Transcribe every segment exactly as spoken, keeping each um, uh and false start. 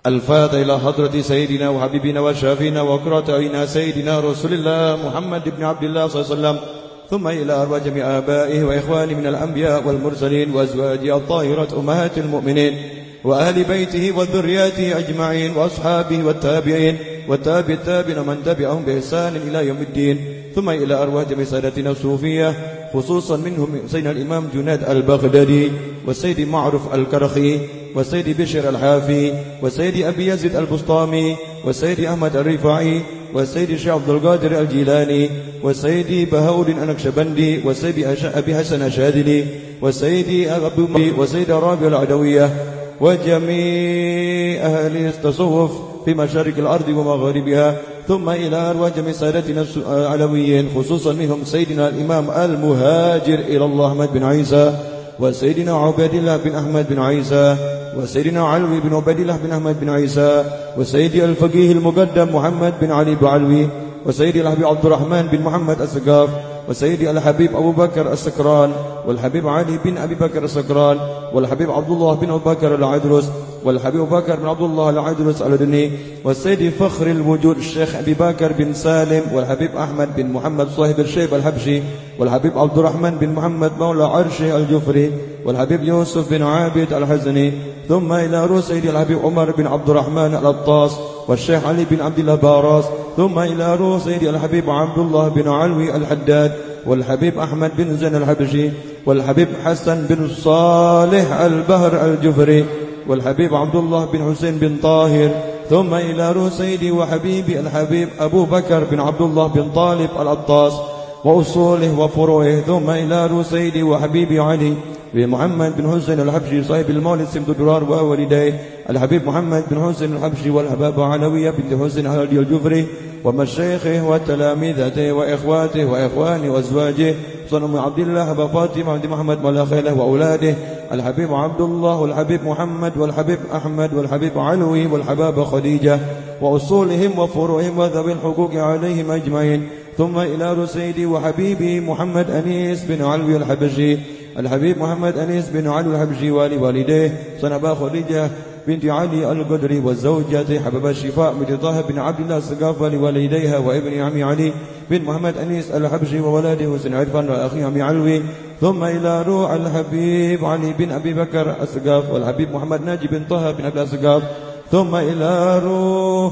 الفاتحة إلى حضرة سيدنا وحبيبنا وشافينا وقرة أعيننا سيدنا رسول الله محمد بن عبد الله صلى الله عليه وسلم، ثم إلى أرواح جميع آبائه وإخوانه من الأنبياء والمرسلين وأزواجه الطاهرات أمهات المؤمنين وأهل بيته وذرياته أجمعين وأصحابه والتابعين والتابع التابعين من تبعهم بإحسان إلى يوم الدين، ثم إلى أرواح جميع سادتنا الصوفية خصوصا منهم سيدنا الإمام جنيد البغدادي والسيد معروف الكرخي والسيد بشر الحافي والسيد أبي يزيد البسطامي والسيد أحمد الرفاعي والسيد الشيخ عبد القادر الجيلاني والسيد بهاء النقشبندي والسيد أبي حسن الشاذلي والسيد أبو والسيد رابع العدوية وجميع أهل التصوف في مشارق الأرض ومغاربها، ثم إلى أرواح جميع سادتنا العلويين خصوصا منهم سيدنا الإمام المهاجر إلى الله أحمد بن عيسى وسيدنا عبيد الله بن أحمد بن عيسى وسيدنا علوي بن عبيد الله بن أحمد بن عيسى وسيدي الفقيه المقدم محمد بن علي بعلوي وسيدي الحبيب عبد الرحمن بن محمد السقاف وسيدي الحبيب أبو بكر السكران والحبيب علي بن أبي بكر السكران والحبيب عبد الله بن أبو بكر العدرس والحبيب أبو بكر بن عبد الله العدرس الأردني والسيد فخر الوجود الشيخ أبي بكر بن سالم والحبيب أحمد بن محمد صاحب الشيب الحبشي والحبيب عبد الرحمن بن محمد مولى عرشي الجفري والحبيب يوسف بن عابد الحزني، ثم إلى روح سيدي الحبيب عمر بن عبد الرحمن الأطاس والشيخ علي بن عبد الله باراس، ثم إلى روح سيدي الحبيب عبد الله بن علوي الحداد والحبيب أحمد بن زين الحبشي والحبيب حسن بن صالح البهر الجفري والحبيب عبد الله بن حسين بن طاهر، ثم إلى روح سيدي وحبيبي الحبيب أبو بكر بن عبد الله بن طالب الأطاس وأصوله وفروعه، ثم إلى روح سيدي وحبيبي علي بن محمد بن حسين الحبشي صاحب المولد سمت الدرار ووالديه الحبيب محمد بن حسين الحبشي والحبابة علوية بنت حسين هادي الجفري ومشايخه وتلاميذته وإخواته وإخوانه وأزواجه صنم عبد الله أبا فاطمة عبد محمد ملاخيله وأولاده الحبيب عبد الله والحبيب محمد والحبيب أحمد والحبيب علوي والحبابة خديجة وأصولهم وفروعهم وذوي الحقوق عليهم أجمعين، ثم إلى سيدي وحبيبي محمد أنيس بن علوي الحبشي الحبيب محمد أنيس بن علوي الحبشي والوالديه صنبا خديجة بنت علي القدري والزوجة حبيبة الشفاء بنت طه بن عبد الله السقاف لوالديها وابن عمي علي بن محمد أنيس الحبشي وولده حسين عرفان وأخي عمي علوي، ثم إلى روح الحبيب علي بن أبي بكر السقاف والحبيب محمد ناجي بن طه بن عبد الله السقاف، ثم إلى روح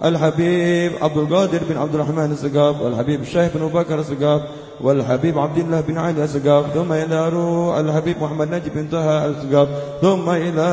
الحبيب عبد القادر بن عبد الرحمن السقاف والحبيب الشيخ بن أبو بكر السقاف والحبيب عبد الله بن علي السقاف، ثم إلى روح الحبيب محمد ناجي بن طه السقاف، ثم إلى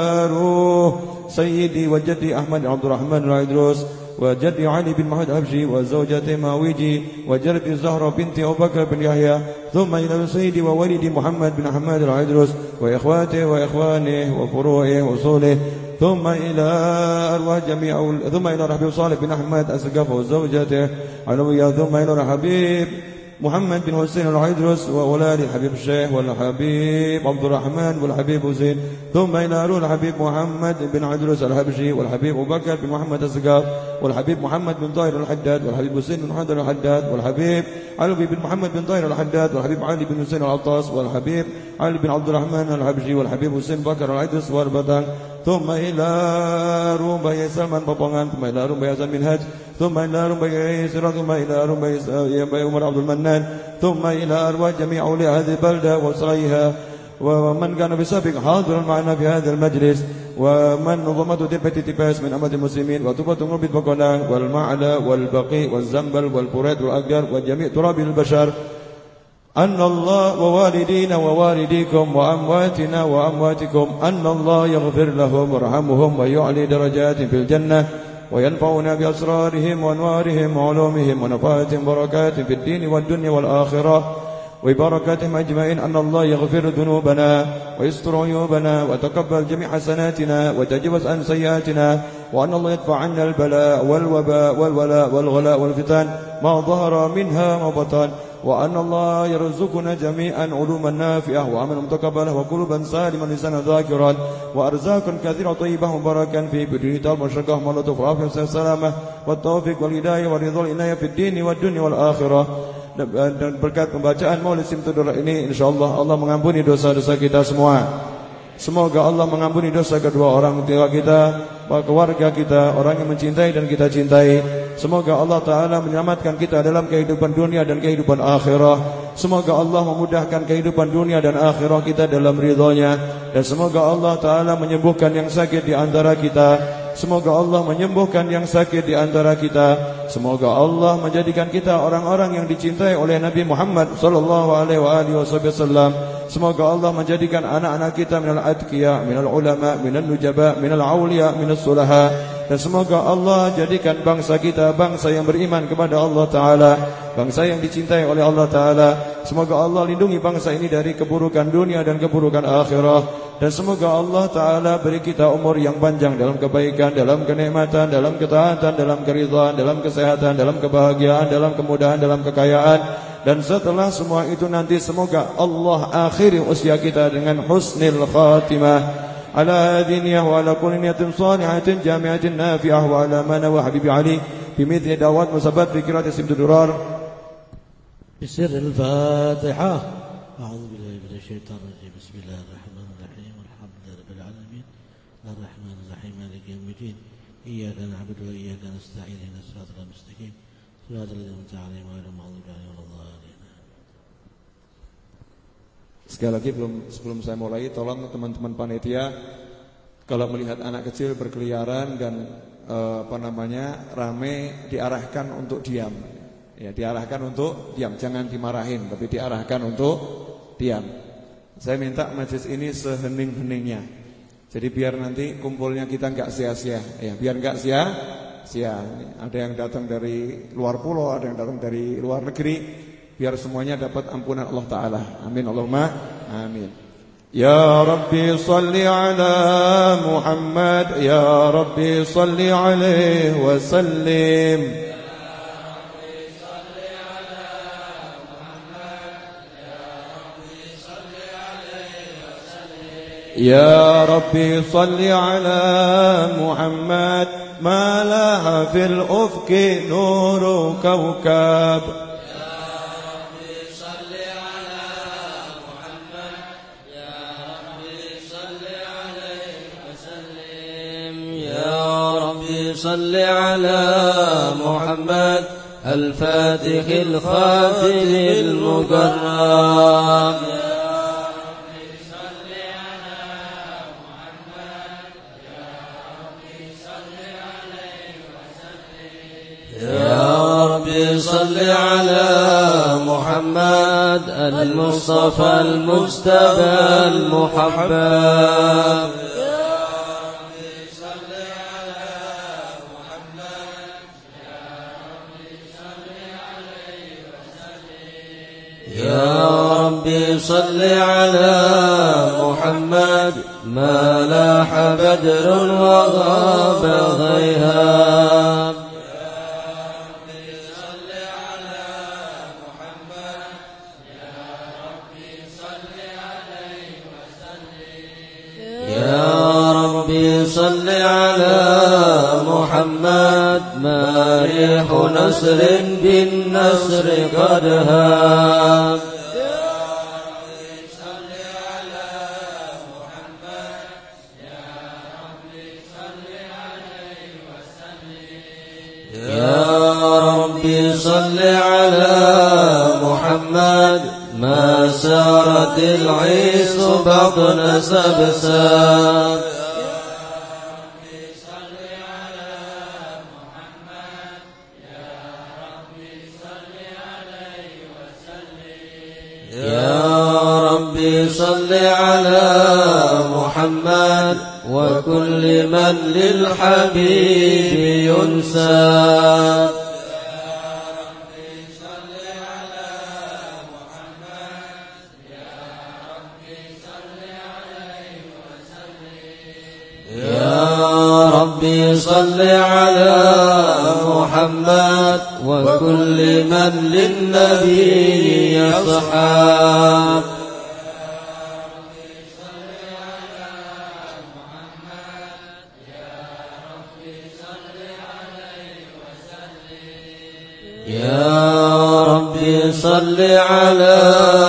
روح سيدي وجدي أحمد عبد الرحمن العيدروس وجدي علي بن محمد الحبشي وزوجته ماويجي وجدي زهرة بنت أبو بكر بن يحيى، ثم إلى سيدي وولدي محمد بن حماد العيدروس وإخواته وإخوانه وفروعه وأصوله، ثم إلى أرواح جميع ثم إلى الحبيب صالح بن أحمد السقاف وزوجته علوية، ثم إلى الحبيب محمد بن حسين العيدروس وأولاد الحبيب الشيخ والحبيب عبد الرحمن والحبيب حسين، ثم إلى روح الحبيب محمد بن عيدروس الحبشي والحبيب أبو بكر بن محمد السقاف والحبيب محمد بن طاهر الحداد والحبيب حسين بن حيدر الحداد والحبيب علوي بن محمد بن طاهر الحداد والحبيب علي بن حسين العطاس والحبيب علي بن عبد الرحمن الحبشي والحبيب حسين بكر العيدروس والبطان، ثم إلى روم بي سلمان بطنان، ثم إلى روم بي حسن بن هاج، ثم إلى روم بي سراج، ثم إلى روم بي عمر عبد المنان، ثم إلى أرواح جميع أولياء هذه البلدة وسريها ومن كان بسابق حاضرا معنا في هذا المجلس ومن نظمته تلفة تباس من أمة المسلمين وتوبة نوبة بقنان والمعلى والبقي والزنبل والفرات والأقدار وجميع تراب البشر، أن الله ووالدينا ووالديكم وأمواتنا وأمواتكم أن الله يغفر لهم ويرحمهم ويعلي درجات في الجنة وينفعنا بأسرارهم وأنوارهم وعلومهم ونفاتهم بركات في الدين والدنيا والآخرة وبركاتهم أجمعين، أن الله يغفر ذنوبنا ويستر عيوبنا وتقبل جميع حسناتنا وتجاوز عن سيئاتنا، وأن الله يدفع عنا البلاء والوباء والولاء والغلاء والفتن ما ظهر منها ما بطن، وأن الله يرزقنا جميعا علوما نافعة وعملا متقبلا وقلوبا سالما لسانا ذاكرا وأرزاقا كثيرا طيبا مباركا في بداية المشرقة واللطف والعافية والسلامة والتوفيق والهداية والرضا والعناية في الدين والدنيا والآخرة. Dan berkat pembacaan Maulid Simtudur ini, insyaallah Allah mengampuni dosa-dosa kita semua. Semoga Allah mengampuni dosa kedua orang tua kita, keluarga kita, orang yang mencintai dan kita cintai. Semoga Allah Ta'ala menyelamatkan kita dalam kehidupan dunia dan kehidupan akhirah. Semoga Allah memudahkan kehidupan dunia dan akhirah kita dalam ridhonya. Dan semoga Allah Ta'ala menyembuhkan yang sakit di antara kita. Semoga Allah menyembuhkan yang sakit di antara kita. Semoga Allah menjadikan kita orang-orang yang dicintai oleh Nabi Muhammad sallallahu alaihi wasallam. Semoga Allah menjadikan anak-anak kita minal atqiya, minal ulama, minal nujaba, minal awliya, minal sulaha. Dan semoga Allah jadikan bangsa kita bangsa yang beriman kepada Allah Ta'ala, bangsa yang dicintai oleh Allah Ta'ala. Semoga Allah lindungi bangsa ini dari keburukan dunia dan keburukan akhirah. Dan semoga Allah Ta'ala beri kita umur yang panjang dalam kebaikan, dalam kenikmatan, dalam ketaatan, dalam keridhaan, dalam kesehatan, dalam kebahagiaan, dalam kemudahan, dalam kekayaan. Dan setelah semua itu nanti semoga Allah akhiri usia kita dengan husnul khatimah. على هذه النية وعلى كل نية صالحة جامعة نافعة وعلى ما نوى حبيبي علي بمثل دعوات مثبت في قراءة سمت الدرار بسر الفاتحة. أعوذ بالله من الشيطان الرجيم. بسم الله الرحمن الرحيم والحمد لله رب العالمين الرحمن الرحيم مالك يوم الدين إياك نعبد وإياك نستعين اهدنا الصراط المستقيم صراط الذين أنعمت عليهم غير المغضوب عليهم ولا الضالين. Sekali lagi belum sebelum saya mulai, tolong teman-teman panitia kalau melihat anak kecil berkeliaran dan e, apa namanya rame, diarahkan untuk diam. Ya, diarahkan untuk diam, jangan dimarahin, tapi diarahkan untuk diam. Saya minta majelis ini sehening-heningnya. Jadi biar nanti kumpulnya kita enggak sia-sia, ya, biar enggak sia-sia. Ada yang datang dari luar pulau, ada yang datang dari luar negeri. Biar semuanya dapat ampunan Allah Ta'ala. Amin Allahumma amin. Ya Rabbi salli ala Muhammad, Ya Rabbi salli alaihi wa sallim. Ya Rabbi salli ala Muhammad, ma laha fil ufqi nuru kawkab. صل على محمد الفاتح الخاتم المكرم. يا رب صل على محمد المصطفى المجتبى المحبب. يا ربي صل على محمد ما لاح بدر وغاب غيهاب. يا ربي صل على محمد ما ريح نصر بالنصر قد هاب. يا ربي صل على محمد ما سارت العيس بطن سبساب. صل على محمد وكل من للحبيب ينساب. يا ربي صل على محمد وكل من للنبي يصحاب. يا ربي صل على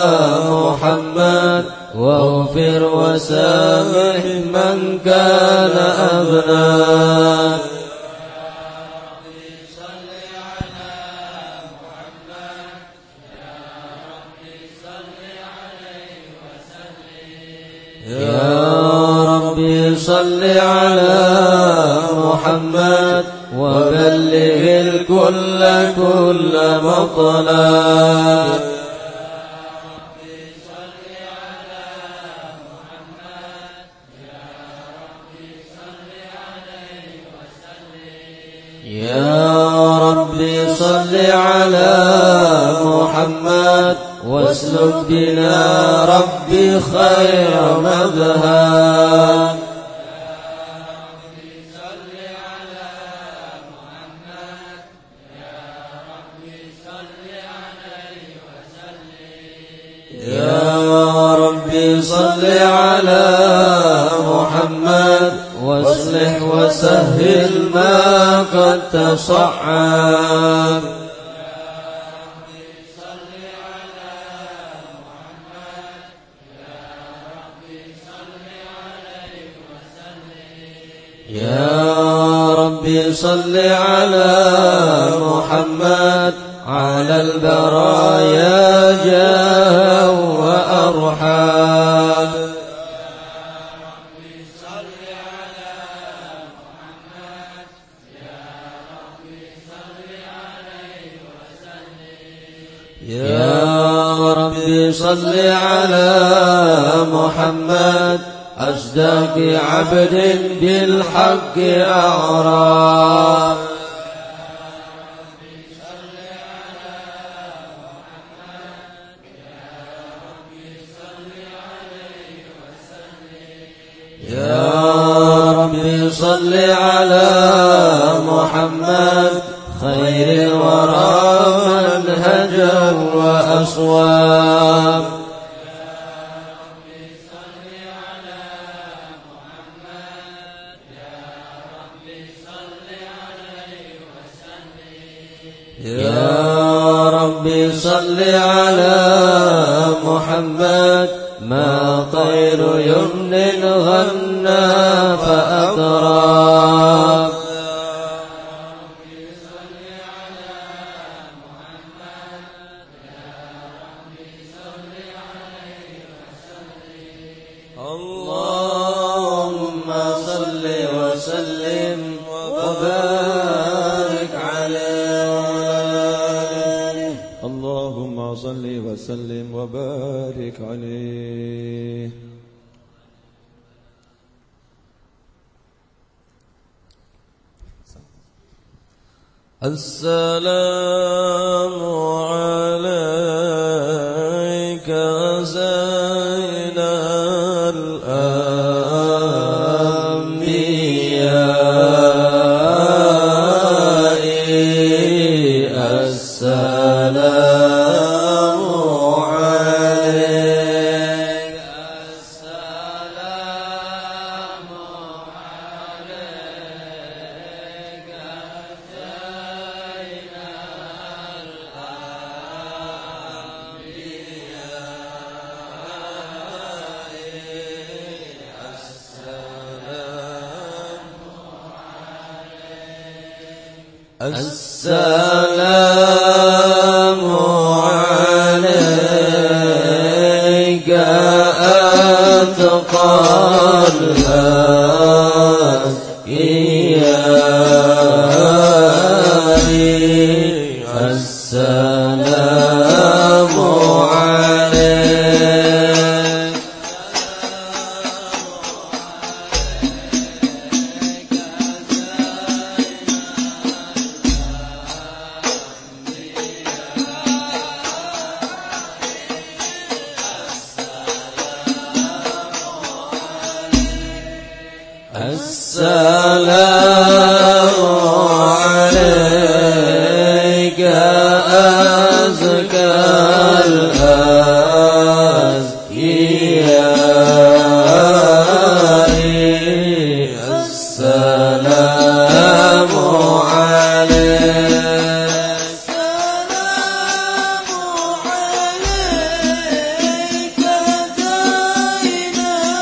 محمد واغفر وسامح من كان أذنب. محمد وبلغ الكل كل مطلب. يا ربي صل على محمد واسلك بنا ربي خير مذهب. يا ربي صل على محمد واصلح وسهل ما قد تصعب. يا ربي صل على محمد على البرايا جاه وأرحام. يا ربي صل على محمد أصدق عبد بالحق أعرى. يا ربي صل على محمد خير الورى منهجا وأصواب. يا ربي صل على محمد ما طير يمن غنى فأطراب. اللهم صل وسلم وبارك عليه. اللهم صل وسلم وبارك عليه. السلام عليك زين الأنبياء. السلام عليك. السلام عليك زين السلام عليك أتقى الأنبياء. السلام عليك. السلام عليك أزكى الأزكياء. السلام عليك. السلام عليك زين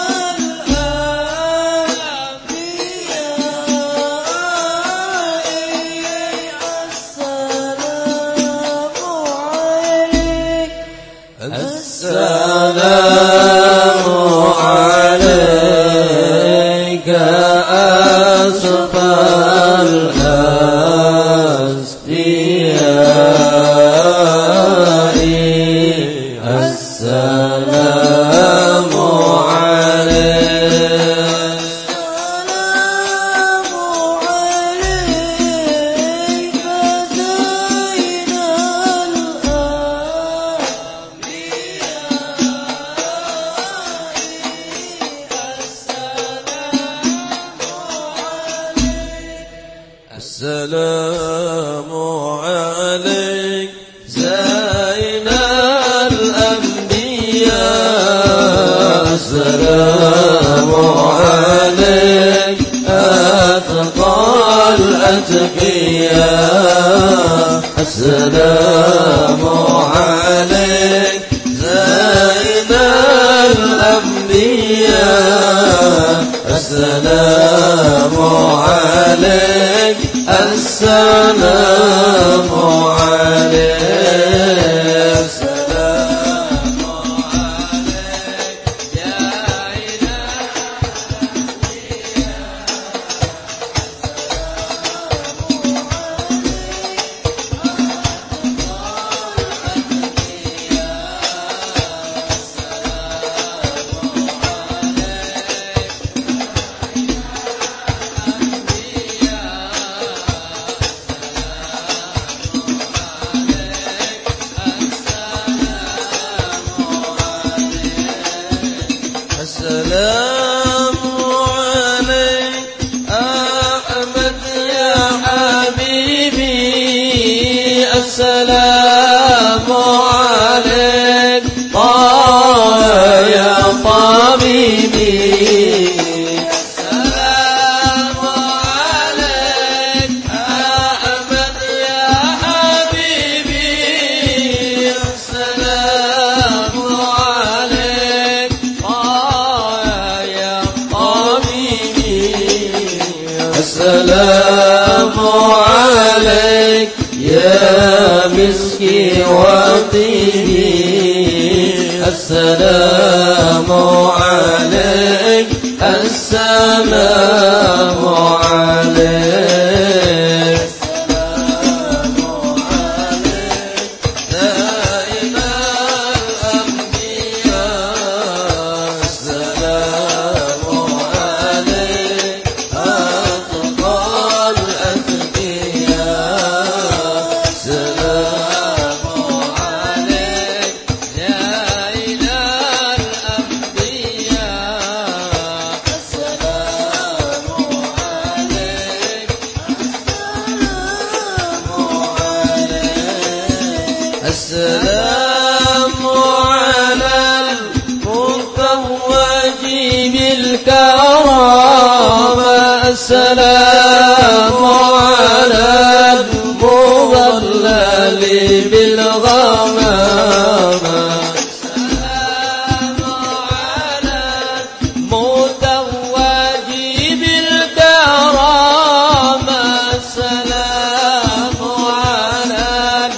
السلام عليك أصفى السلام عليك زين الأنبياء السلام عليك أتقى الأتقياء السلام عليك زين الأنبياء السلام عليك السلام عليك السلام عليك يا السلام عليك أحمد يا حبيبي السلام عليك طه يا طبيبي السلام عليك أحمد يا حبيبي السلام عليك السلام عليك يا مسكي وطيبي السلام عليك السلام عليك السلام عليك دائم الأنبياء السلام عليك السلام على المتوج بالكرامة السلام على المضلل بالغمامة السلام على المتوج بالكرامة السلام على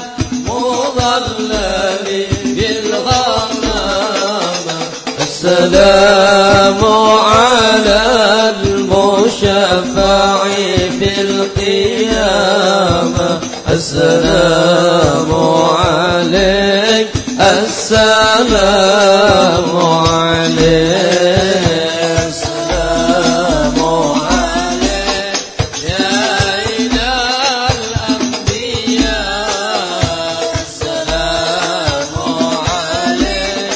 السلام على المشفع في القيامة السلام عليك السلام عليك السلام عليك يا إله الأنبياء السلام عليك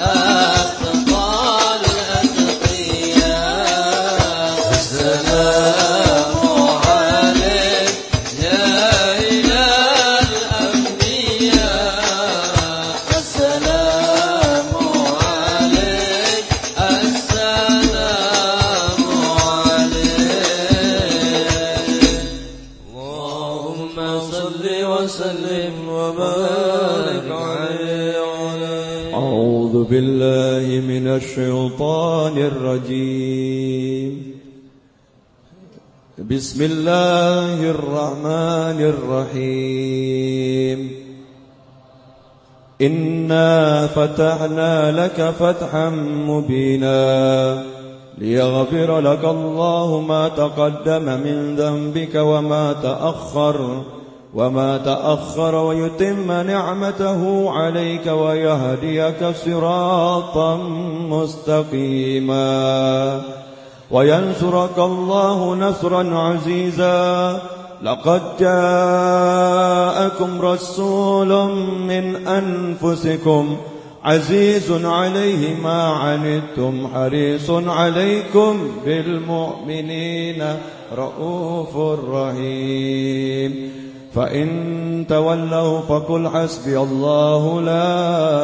وسلم وبارك عليه. أعوذ بالله من الشيطان الرجيم. بسم الله الرحمن الرحيم. إنا فتحنا لك فتحا مبينا ليغفر لك الله ما تقدم من ذنبك وما تأخر وما تأخر ويتم نعمته عليك ويهديك صراطا مستقيما وينصرك الله نصرا عزيزا. لقد جاءكم رسول من أنفسكم عزيز عليه ما عنتم حريص عليكم بالمؤمنين رؤوف رحيم فإن تولوا فقل حسبي الله لا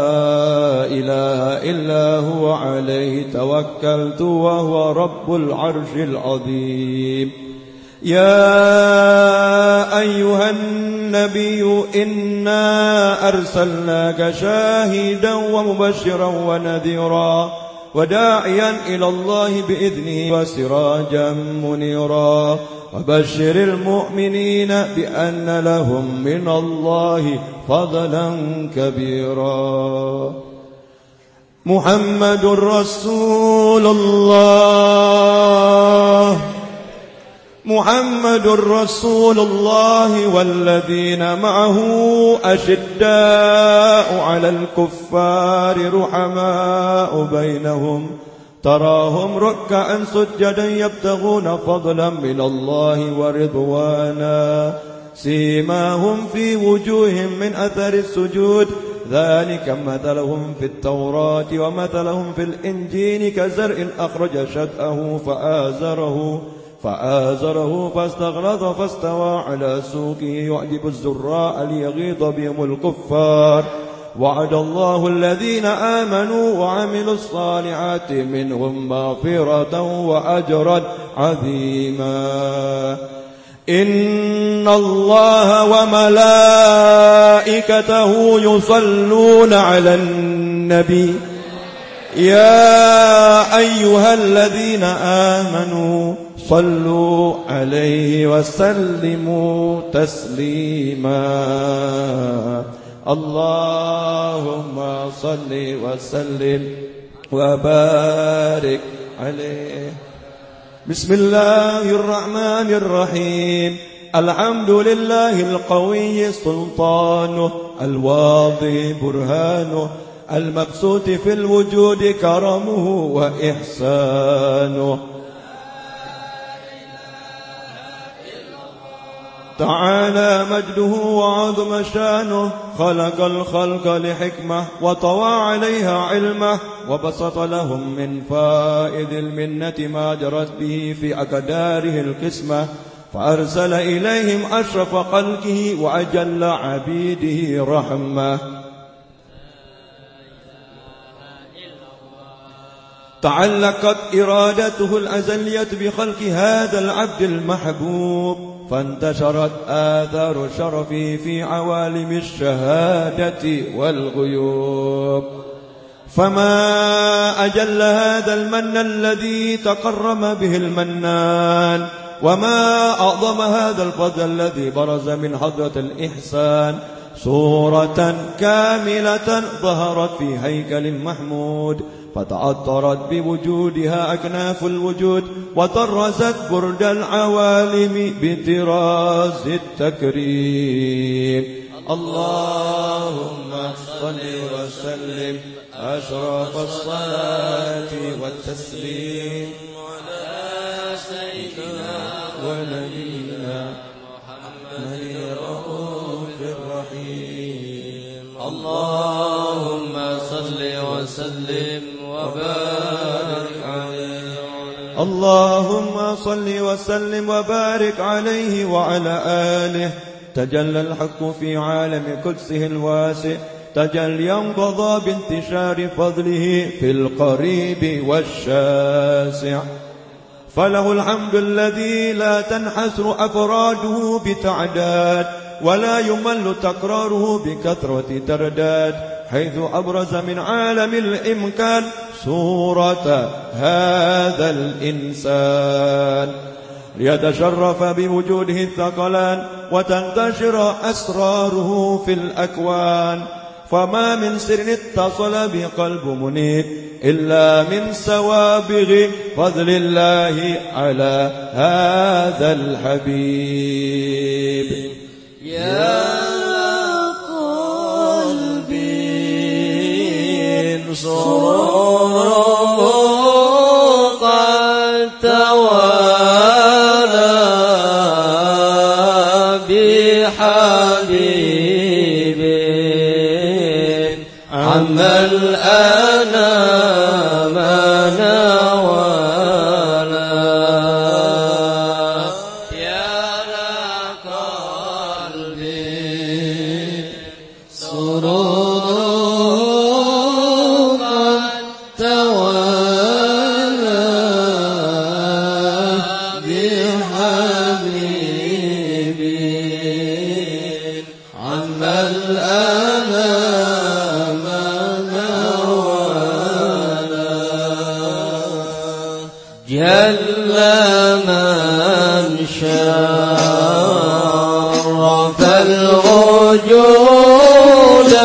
إله إلا هو عليه توكلت وهو رب العرش العظيم يا أيها النبي إنا أرسلناك شاهدا ومبشرا ونذيرا وداعيا إلى الله بإذنه وسراجا منيرا وبشر المؤمنين بأن لهم من الله فضلا كبيرا محمد رسول الله محمد رسول الله والذين معه أشداء على الكفار رحماء بينهم تراهم ركعا سجدا يبتغون فضلا من الله ورضوانا سيماهم في وجوههم من أثر السجود ذلك مثلهم في التوراة ومثلهم في الإنجيل كزرع أخرج شطأه فآزره فآزره فاستغلظ فاستوى على سوقه يعجب الزراء ليغيظ بهم الكفار وعد الله الذين آمنوا وعملوا الصالحات منهم مغفرة وأجرا عظيما إن الله وملائكته يصلون على النبي يا أيها الذين آمنوا صلوا عليه وسلموا تسليما اللهم صل وسلم وبارك عليه بسم الله الرحمن الرحيم الحمد لله القوي سلطانه الواضح برهانه المبسوط في الوجود كرمه وإحسانه تعالى مجده وعظم شانه خلق الخلق لحكمة وطوى عليها علمه وبسط لهم من فائد المنة ما جرت به في أقداره القسمة فأرسل إليهم أشرف خلقه وأجل عبيده رحمة تعلقت إرادته الأزلية بخلق هذا العبد المحبوب فانتشرت آثار شرفه في عوالم الشهادة والغيوب فما أجل هذا المن الذي تكرم به المنان وما أعظم هذا الفضل الذي برز من حضرة الإحسان صورة كاملة ظهرت في هيكل محمود فتعطرت بوجودها أكناف الوجود وطرزت برد العوالم بطراز التكريم اللهم صل وسلم أشرف الصلاة والتسليم على سيدنا ونبينا محمد الرؤوف الرحيم اللهم صل وسلم وبارك عليه اللهم صل وسلم وبارك عليه وعلى آله تجلى الحق في عالم قدسه الواسع تجليا قضى بانتشار فضله في القريب والشاسع فله الحمد الذي لا تنحسر أفراده بتعداد ولا يمل تكراره بكثرة ترداد حيث أبرز من عالم الإمكان صورة هذا الإنسان ليتشرف بوجوده الثقلان وتنتشر أسراره في الأكوان فما من سر اتصل بقلب منيب إلا من سوابغ فضل الله على هذا الحبيب يا قلبي سرور قد توالى بحبيب عن عما الآن ما نوالا يا لقلبي سرور قد توالى بحبيبي عما الآن ما نوالا جل من شرف الوجود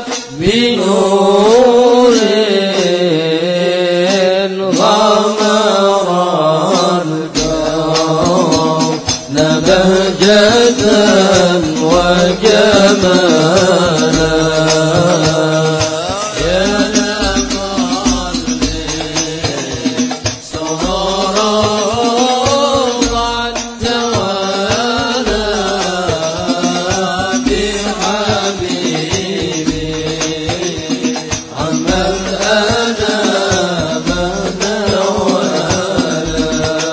بنور غمر الكون بهجة وجمالا يا لقلبي سرورا قد توالى بحبيبي عما الآن ما نوالا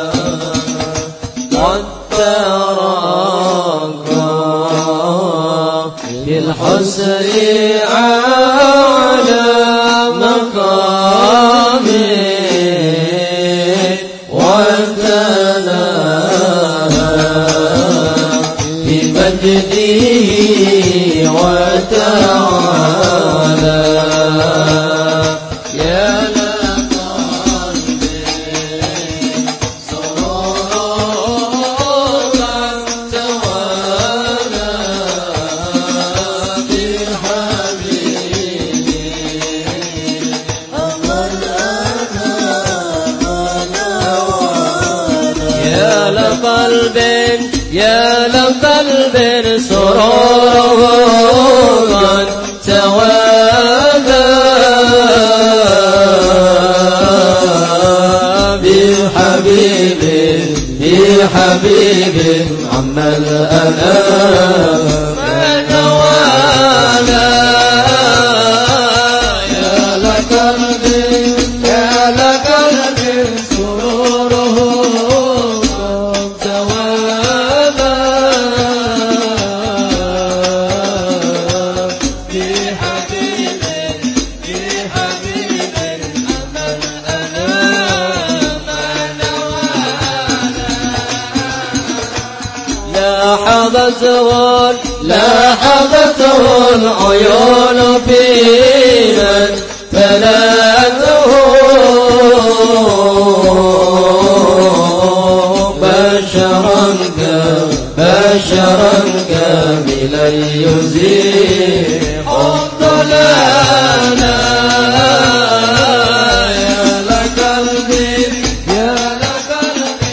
قد تراكى بالحسن على مقامي وتناهى بمجده وتعالى يا لقلبي سرورا قد توالى بحبيبي عما الآن ما نوالا يا لقلب يا لقلب سرور قد توالى بحبيبي بحبيبي عما الآن ما نوالا يا لقلب يا لقلب سروره قد توالى بحبيبي بحبيبي عما الآن ما نوالا لاحظته لاحظته العيون في من فلاته بشرا بشرا كاملا يزيح الضلال يا لقلبي يا لقلبي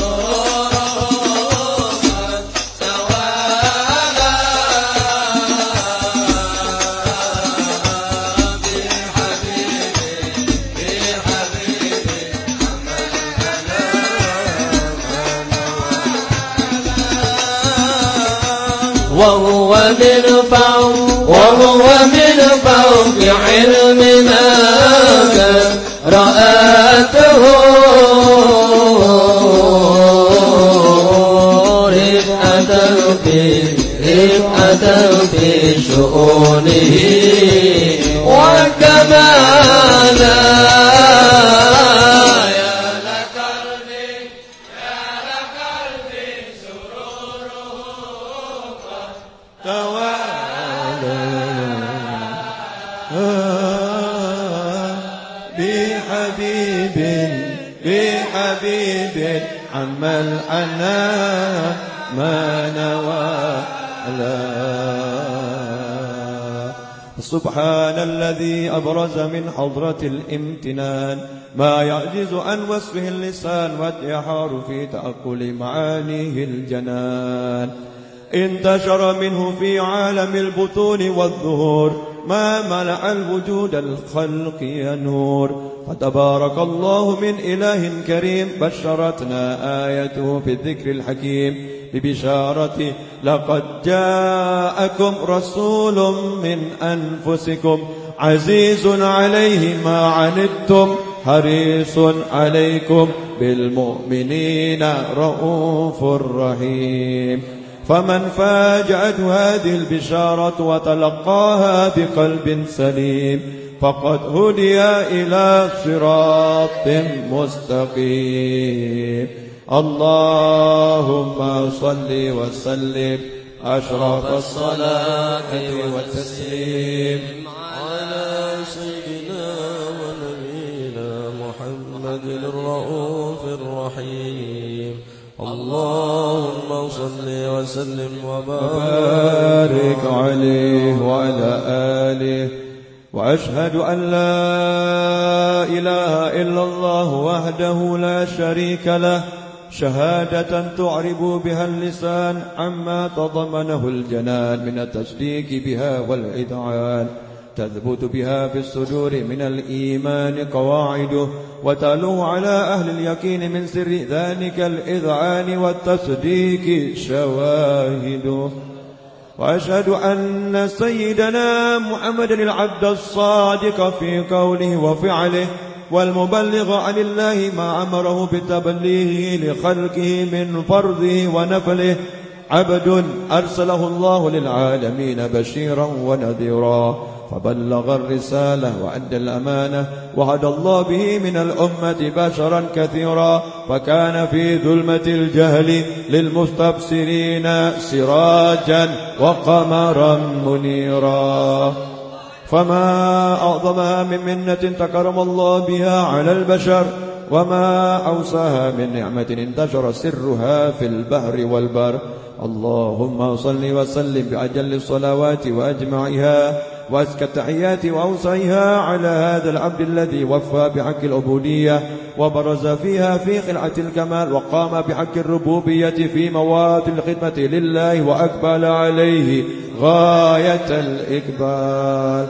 سرورا قد توالى بحبيبي بحبيبي عما الآن وهو من فوق وهو من فوق علمنا رآته رفعة في رفعة في شؤونه وكمالا يا لقلبي يا لقلبي سروره قد توالى بحبيب بحبيب عما الأنام ما نوالا سبحان الذي أبرز من حضرة الامتنان ما يعجز عن وصفه اللسان ويحار في تأقل معانيه الجنان انتشر منه في عالم البطون والظهور ما ملأ الوجود الخلق ينور فتبارك الله من إله كريم بشرتنا آيته في الذكر الحكيم ببشارة لقد جاءكم رسول من أنفسكم عزيز عليه ما عنتم حريص عليكم بالمؤمنين رؤوف رحيم. فمن فاجأته هذه البشارة وتلقاها بقلب سليم فقد هدي إلى صراط مستقيم. اللهم صل وسلم أشرف الصلاة والتسليم على سيدنا ونبينا محمد الرؤوف الرحيم. اللهم صل وسلم وبارك عليه وعلى آله. وأشهد أن لا إله إلا الله وحده لا شريك له شهادة تعرب بها اللسان عما تضمنه الجنان من التصديق بها والإذعان، تثبت بها في الصدور من الإيمان قواعده، وتلو على أهل اليقين من سر ذلك الإذعان والتصديق شواهده. وأشهد أن سيدنا محمد العبد الصادق في قوله وفعله والمبلغ عن الله ما أمره بتبليغه لخلقه من فرضه ونفله، عبد أرسله الله للعالمين بشيرا ونذيرا فبلغ الرسالة وأدى الأمانة، وهدى الله به من الأمة بشرا كثيرا، فكان في ظلمة الجهل للمستبصرين سراجا وقمرا منيرا. فما أعظمها من منة تكرم الله بها على البشر، وما أوساها من نعمة انتشر سرها في البحر والبر. اللهم صل وسلم بأجل الصلوات وأجمعها وأزكى التحيات وأوصيها على هذا العبد الذي وفى بحق العبودية وبرز فيها في خلعة الكمال، وقام بحق الربوبية في مواد الخدمة لله وأقبل عليه غاية الإقبال.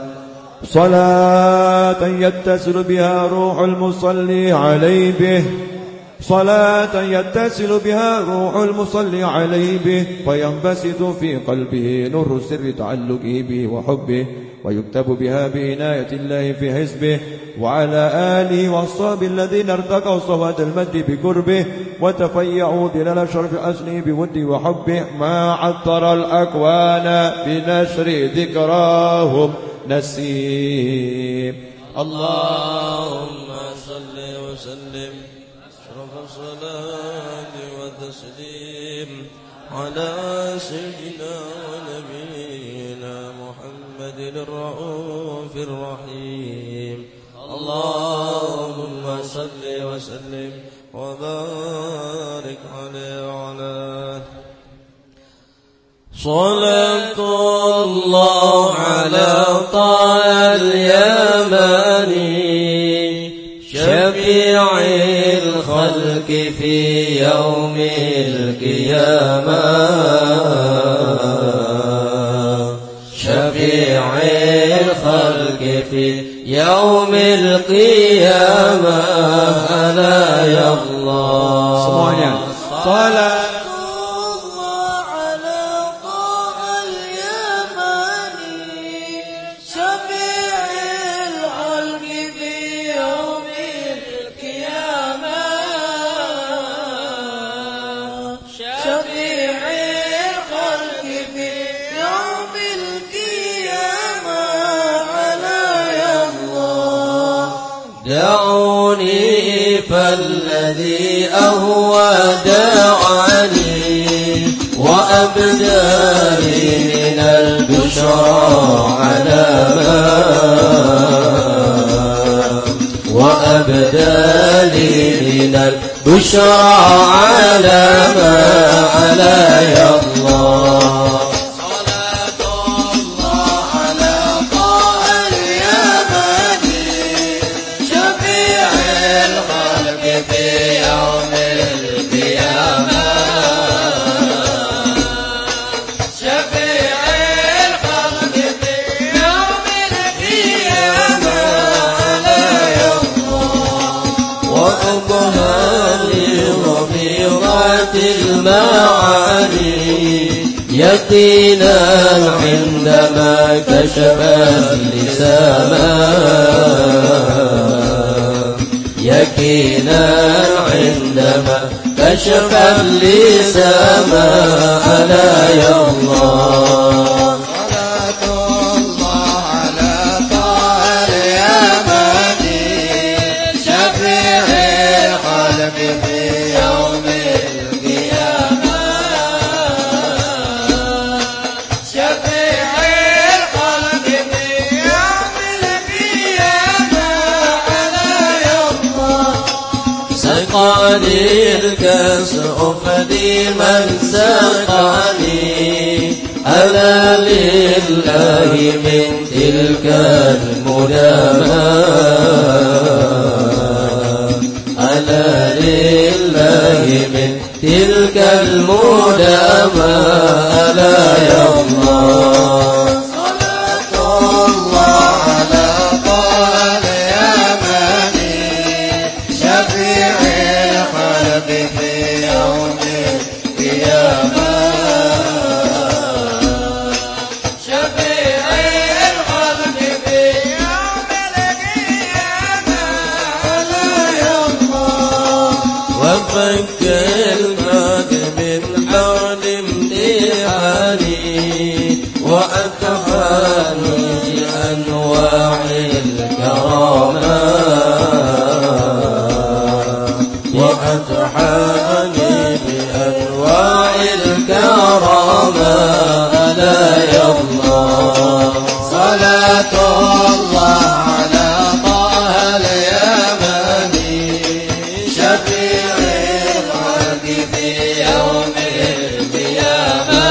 صلاة يتصل بها روح المصلي عليه به صلاة يتصل بها روح المصلي عليه به فينبسط في قلبه نور سر تعلقه به وحبه، ويكتب بها بعناية الله في حزبه، وعلى آله والصحابة الذين ارتقوا صفات المجد بقربه وتفيعوا ظلال شرف أسنه بوده وحبه، ما عطر الأكوان بنشر ذكراهم نسيم. اللهم صل وسلم أشرف الصلاة والتسليم على سيدنا ونبينا محمد الرؤوف الرحيم. اللهم صل وسلم وبارك عليه وعلى صلاة الله على طه اليماني شفيع الخلق في يوم القيامة، شفيع الخلق في يوم القيامة. ألا يا الله semuanya salat فالذي أهوى داعني وأبدالي من البشرى علامة، وأبدالي من البشرى علامة. على يا الله المعاني يقينا عندما كشف اللسان يقينا عندما كشف اللسان ألا يا الله صلاة الله على طه اليمني شفيع الخلق في يوم القيامة شفيع الخلق في يوم القيامة ألا يا الله سقاني الكاس أفدي من سقاني ألا لله من تلك المدامى ألا لله من تلك المدامى ألا يا الله صلاة الله على طه اليمني شفيع الخلق في يوم القيامة شفيع الخلق في يوم القيامة ألا يا الله وفك الماد من حول امتحاني وأتحاني بأنواع الكرامات وأتحاني بأنواع الكرامات ألا يا الله صلاة الله على طه اليمني شفيع الخلق في يوم القيامة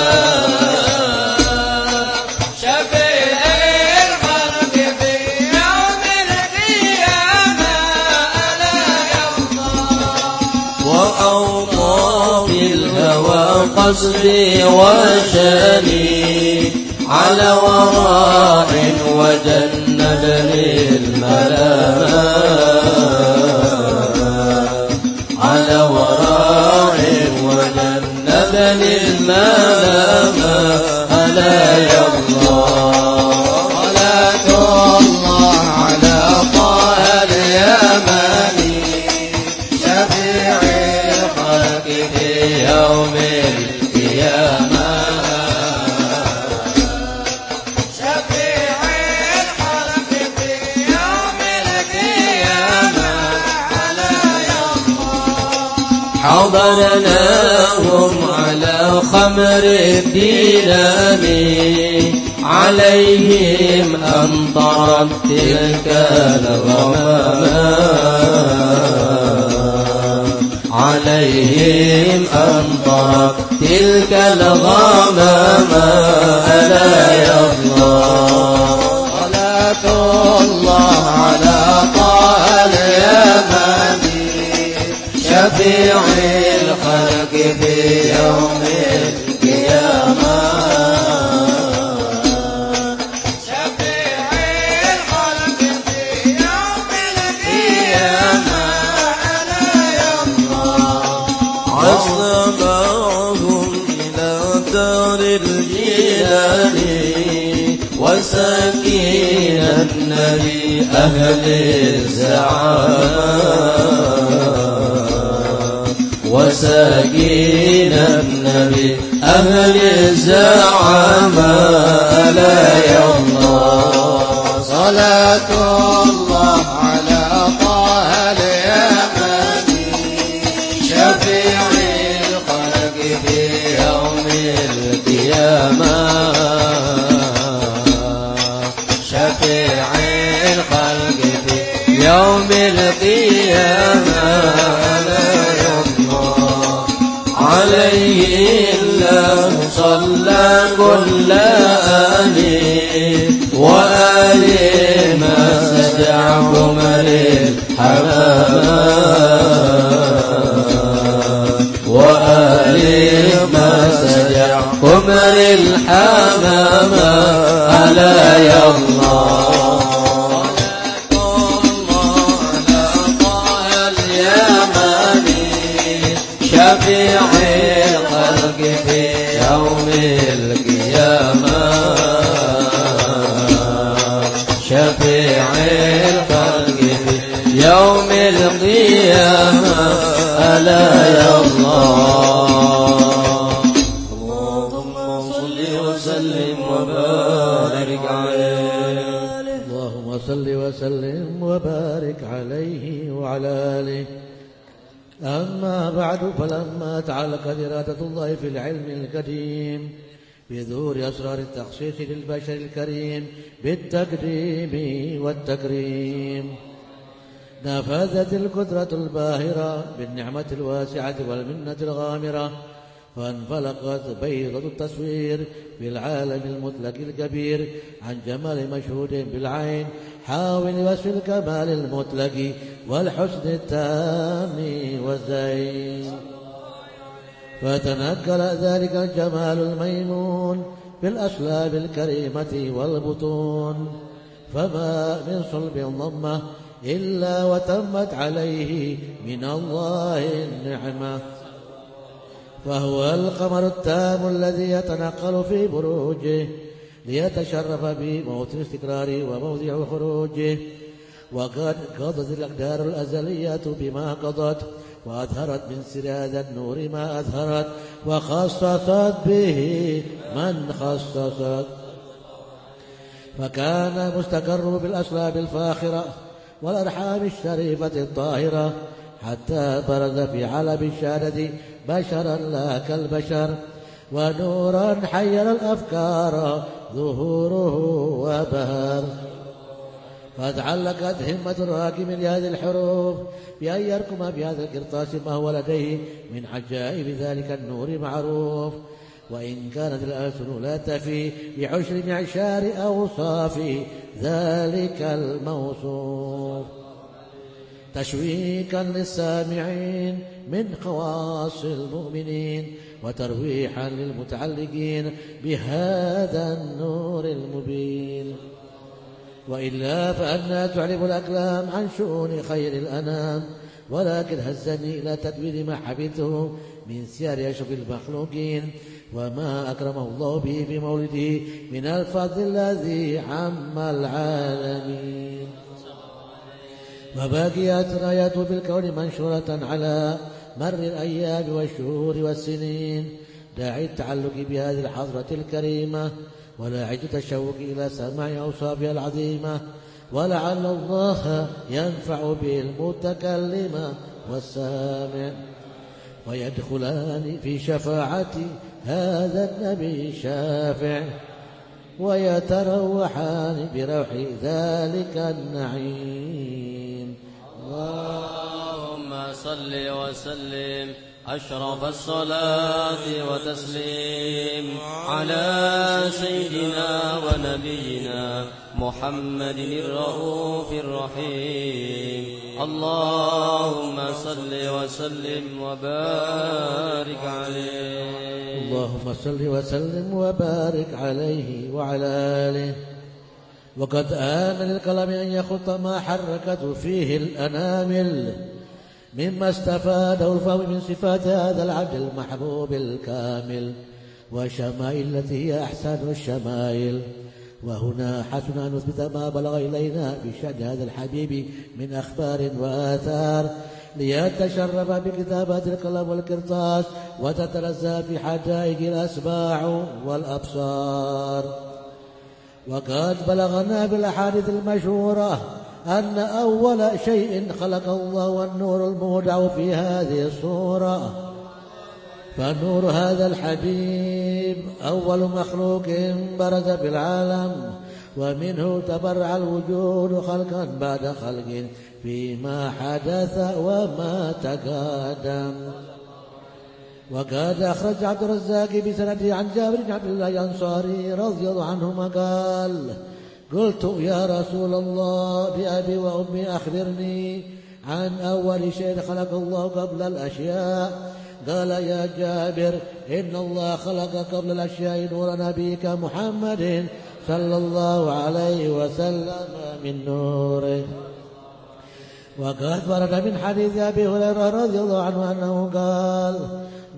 شفيع الخلق في يوم القيامة ألا يا الله وأوضى بالهوى قصدي وشاني على وراء وجنبني الملامات على وراء وجنبني الملامات ألا يا الله صلاة الله على طه اليمني شفيع الخلق في يوم القيامة شفيع الخلق في يوم القيامة ألا يا الله حضرناهم على خمر الدينان عليهم أمطرت تلك الغمامات عليهم أمطرت تلك الغمامات ألا يا الله صلاة الله على طه اليمني شفيع الخلق في يوم القيامة شفيع الخلق في يوم القيامة ألا يا الله عصبهم إلى دار الجيلان وسكين النبي أهل الزعامة وسكين النبي أهل الزعامة ألا يا الله صلاة الله على طه اليمني شفيع الخلق في يوم القيامة شفيع الخلق في يوم القيامة لا يضمى عليه الله صلى كل آل وآل ما سجعكم للحمام وآل ما سجعكم للحمام ألا يا الله شفيع يوم القيامة شفيع الخلق في يوم القيامة ألا يا الله اللهم صل وسلم وبارك عليه اللهم صل وسلم وبارك عليه وعلى آله. أما بعد، فلما تعلقت إرادة الله في العلم القديم بظهور أسرار التخصيص للبشر الكريم بالتقديم والتكريم، نفذت القدرة الباهرة بالنعمة الواسعة والمنة الغامرة، فانفلقت بيضة التصوير بالعالم المطلق الكبير عن جمال مشهود بالعين حاول وصف الكمال المطلق والحسن التام والزين، فتنقل ذلك الجمال الميمون بالأصلاب الكريمة والبطون، فما من صلب ضمه إلا وتمت عليه من الله النعمة، فهو القمر التام الذي يتنقل في بروجه ليتشرف بموت الاستقرار وموضع خروجه. وقد قضت الأقدار الأزلية بما قضت، وأظهرت من سر هذا النور ما أظهرت، وخصصت به من خصصت، فكان مستقر بالأصلاب الفاخرة والأرحام الشريفة الطاهرة، حتى برز في علب الشهادة بشرا لا كالبشر، ونورا حير الأفكار ظهوره وبهر. فتعلقت همة الراكم لهذه الحروف بأن يركم بهذا القرطاس ما هو لديه من عجائب ذلك النور معروف، وإن كانت الألسن لا تفي بعشر معشار أوصاف ذلك الموصوف، تشويقا للسامعين من خواص المؤمنين، وترويحا للمتعلقين بهذا النور المبين. وإلا فأنا تعرف الأكلام عن شؤون خير الأنام، ولكن هزني إلى تدوير ما حفظته من سير أشرف المخلوقين، وما أكرمه الله به في مولده من الفضل الذي عم العالمين. وباقيات راياته بالكون منشورة على مر الأيام والشهور والسنين، داعي التعلق بهذه الحضرة الكريمة، ولا عد تشوق إلى سماع أوصافها العظيمة، ولعل الله ينفع به المتكلم والسامع، ويدخلان في شفاعة هذا النبي الشافع، ويتروحان بروح ذلك النعيم. اللهم صل وسلم أشرف الصلاة وتسليم على سيدنا ونبينا محمد الرؤوف الرحيم. اللهم صل وسلم وبارك عليه. اللهم صل وسلم وبارك عليه وعلى آله. وقد آمن القلم أن يخط ما حركته فيه الأنامل مما استفاده الفهم من صفات هذا العبد المحبوب الكامل، وشمائل التي هي أحسن الشمائل. وهنا حسن أن نثبت ما بلغ إلينا بشأن هذا الحبيب من أخبار وآثار، ليتشرف بكتابات القلم والقرطاس، وتتلذذ في حدائق الأسماع والأبصار. وقد بلغنا بالأحاديث المشهورة أن أول شيء خلق الله والنور المودع في هذه الصورة، فالنور هذا الحبيب أول مخلوق برز بالعالم، ومنه تبرع الوجود خلقا بعد خلق فيما حدث وما تقدم. وقد أخرج عبد الرزاق بسنده عن جابر بن عبد الله الأنصاري رضي الله عنهما قال: قلت يا رسول الله بأبي وأمي أخبرني عن أول شيء خلق الله قبل الأشياء. قال: يا جابر إن الله خلق قبل الأشياء نور نبيك محمد صلى الله عليه وسلم من نوره. وقد ورد من حديث أبي هريرة رضي الله عنه أنه قال: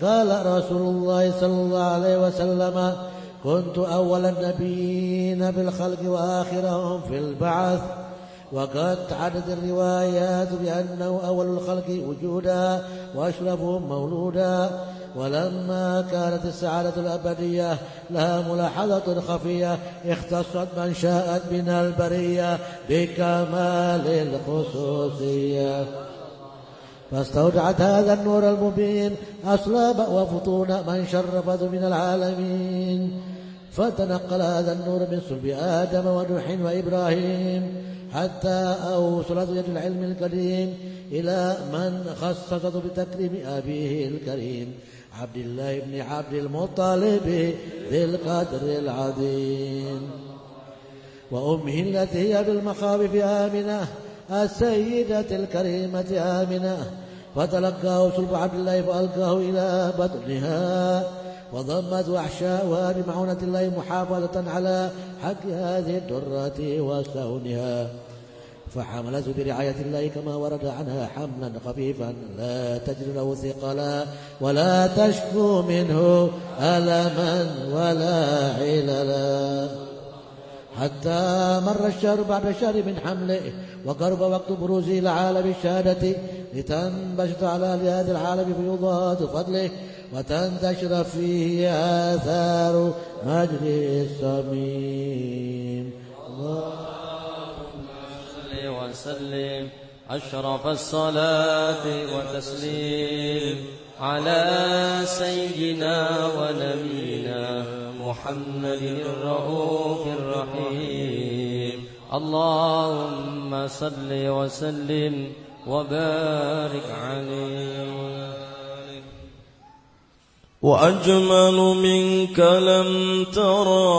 قال رسول الله صلى الله عليه وسلم كنت أول النبيين بالخلق وآخرهم في البعث. وقد عدد الروايات بأنه أول الخلق وجودا وأشرفهم مولودا. ولما كانت السعادة الأبدية لها ملاحظة خفية اختصت من شاءت من البرية بكمال الخصوصية، فاستودعت هذا النور المبين أصلاب وفطون من شرفت من العالمين. فتنقل هذا النور من صلب آدم ونوح وإبراهيم حتى أوصلت يد العلم القديم إلى من خصصته بتكريم أبيه الكريم عبد الله بن عبد المطلب ذي القدر العظيم، وأمه التي هي بالمخاوف آمنة السيدة الكريمة آمنة. فتلقاه صلب عبد الله فألقاه إلى بطنها وضمت أحشاؤها بمعونة الله محافظة على حق هذه الدرة وسونها، فحملته برعاية الله كما ورد عنها حملا خفيفا لا تجد له ثقلا ولا تشكو منه ألما ولا عللا، حتى مر الشهر بعد الشهر من حمله وقرب وقت بروزه لعالم الشهادة لتنبشط على هذا العالم فيضاد فضله وتنتشر فيه آثار مجد الصميم. اللهم صل وسلم أشرف الصلاة وتسليم على سيدنا ونبينا محمد الرؤوف الرحيم. اللهم صل وسلم وبارك عليه. وأجمل منك لم ترى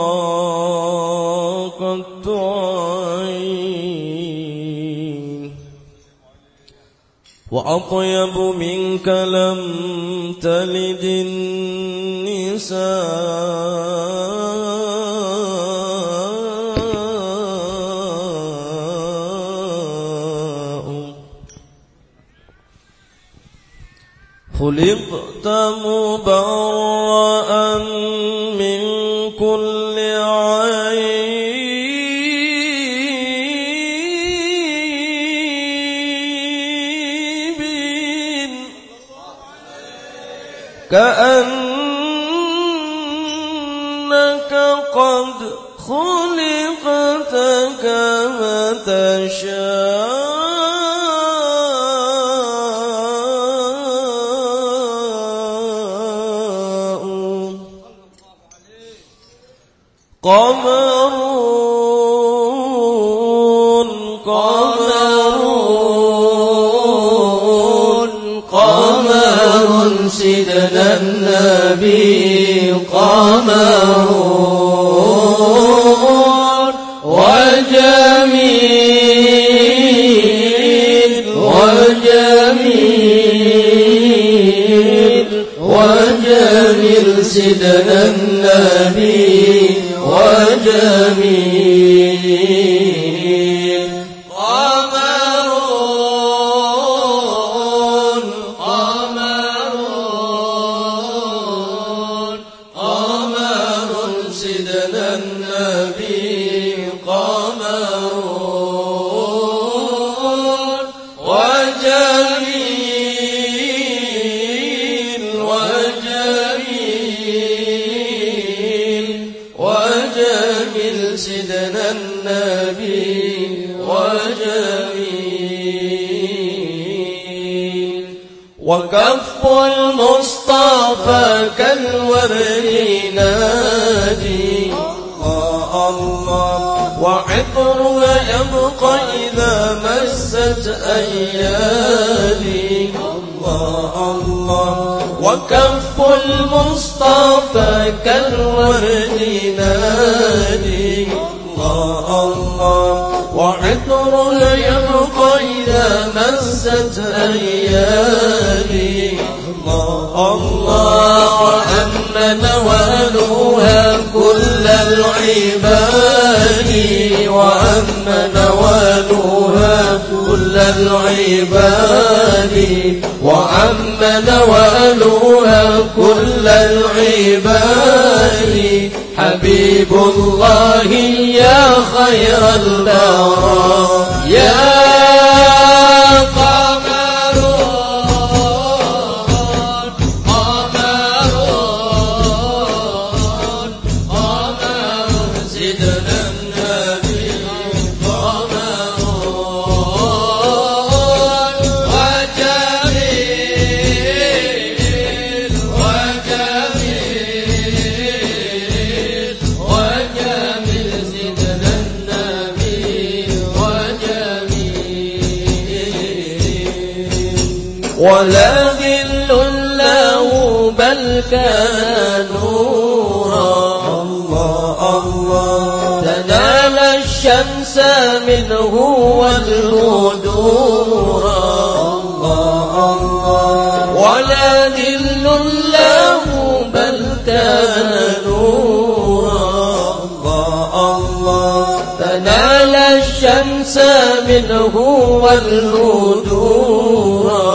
قط عين، وأطيب منك لم تلد النساء، خلقت مبرأ من كل عيب، كأنك قد خلقت كما تشاء، قمرون قمرون قمر سيدنا النبي، قمرون وجميل وجميل وجميل سيدنا النبي وجميل، قمرون قمرون قمر سيدنا النبي، قمرون وجميل وجميل وجميل سيدنا النبي وجميل، وكف المصطفى كالورد نادي الله الله، وعطر يبقى إذا مست أيادي الله الله، وكف المصطفى كالورد نادي الله الله، وعطر يبقى إذا مست أيادي الله الله، وأما نوالها كل العباد، وأما نوالها كل العباد وعم نوالها كل العباد حبيب الله يا خير البراء يا ولا ذل له بل كان نورا الله الله تنال الشمس منه والبدورا الله الله ولا ذل له بل كان نورا الله الله تنال الشمس منه والبدورا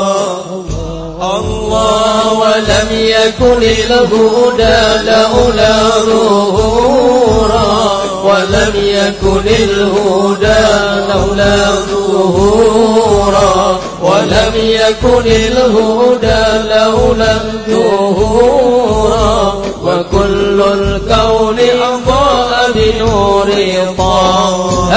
الله ولم يكن الهدى لولا ظهورا ولم يكن الهدى لولا ظهورا ولم يكن الهدى لولا ظهورا وكل الكون أضاء بنور طه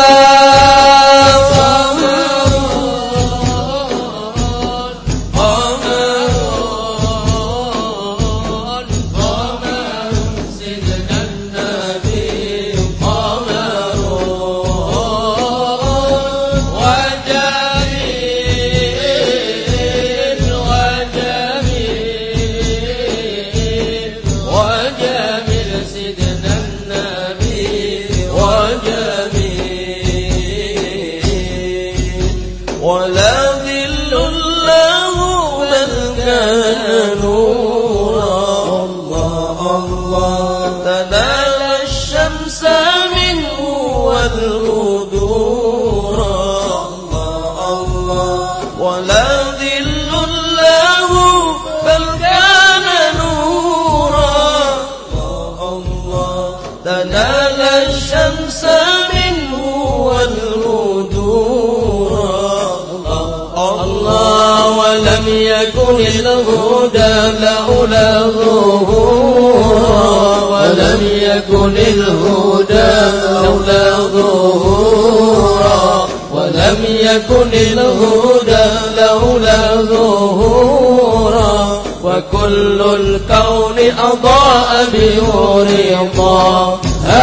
يكن الهدى لولا ظهورا ولم يكن الهدى لولا ظهورا ولم يكن الهدى لولا ظهورا وكل الكون أضاء بنور طه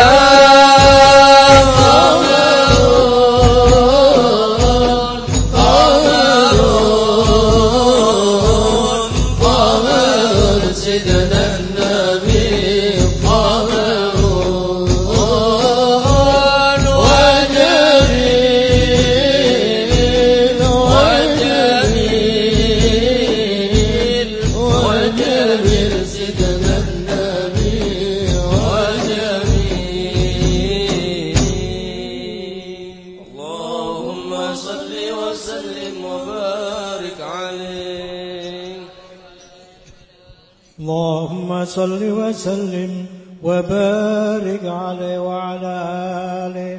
صل وسلم وبارك عليه وعلى آله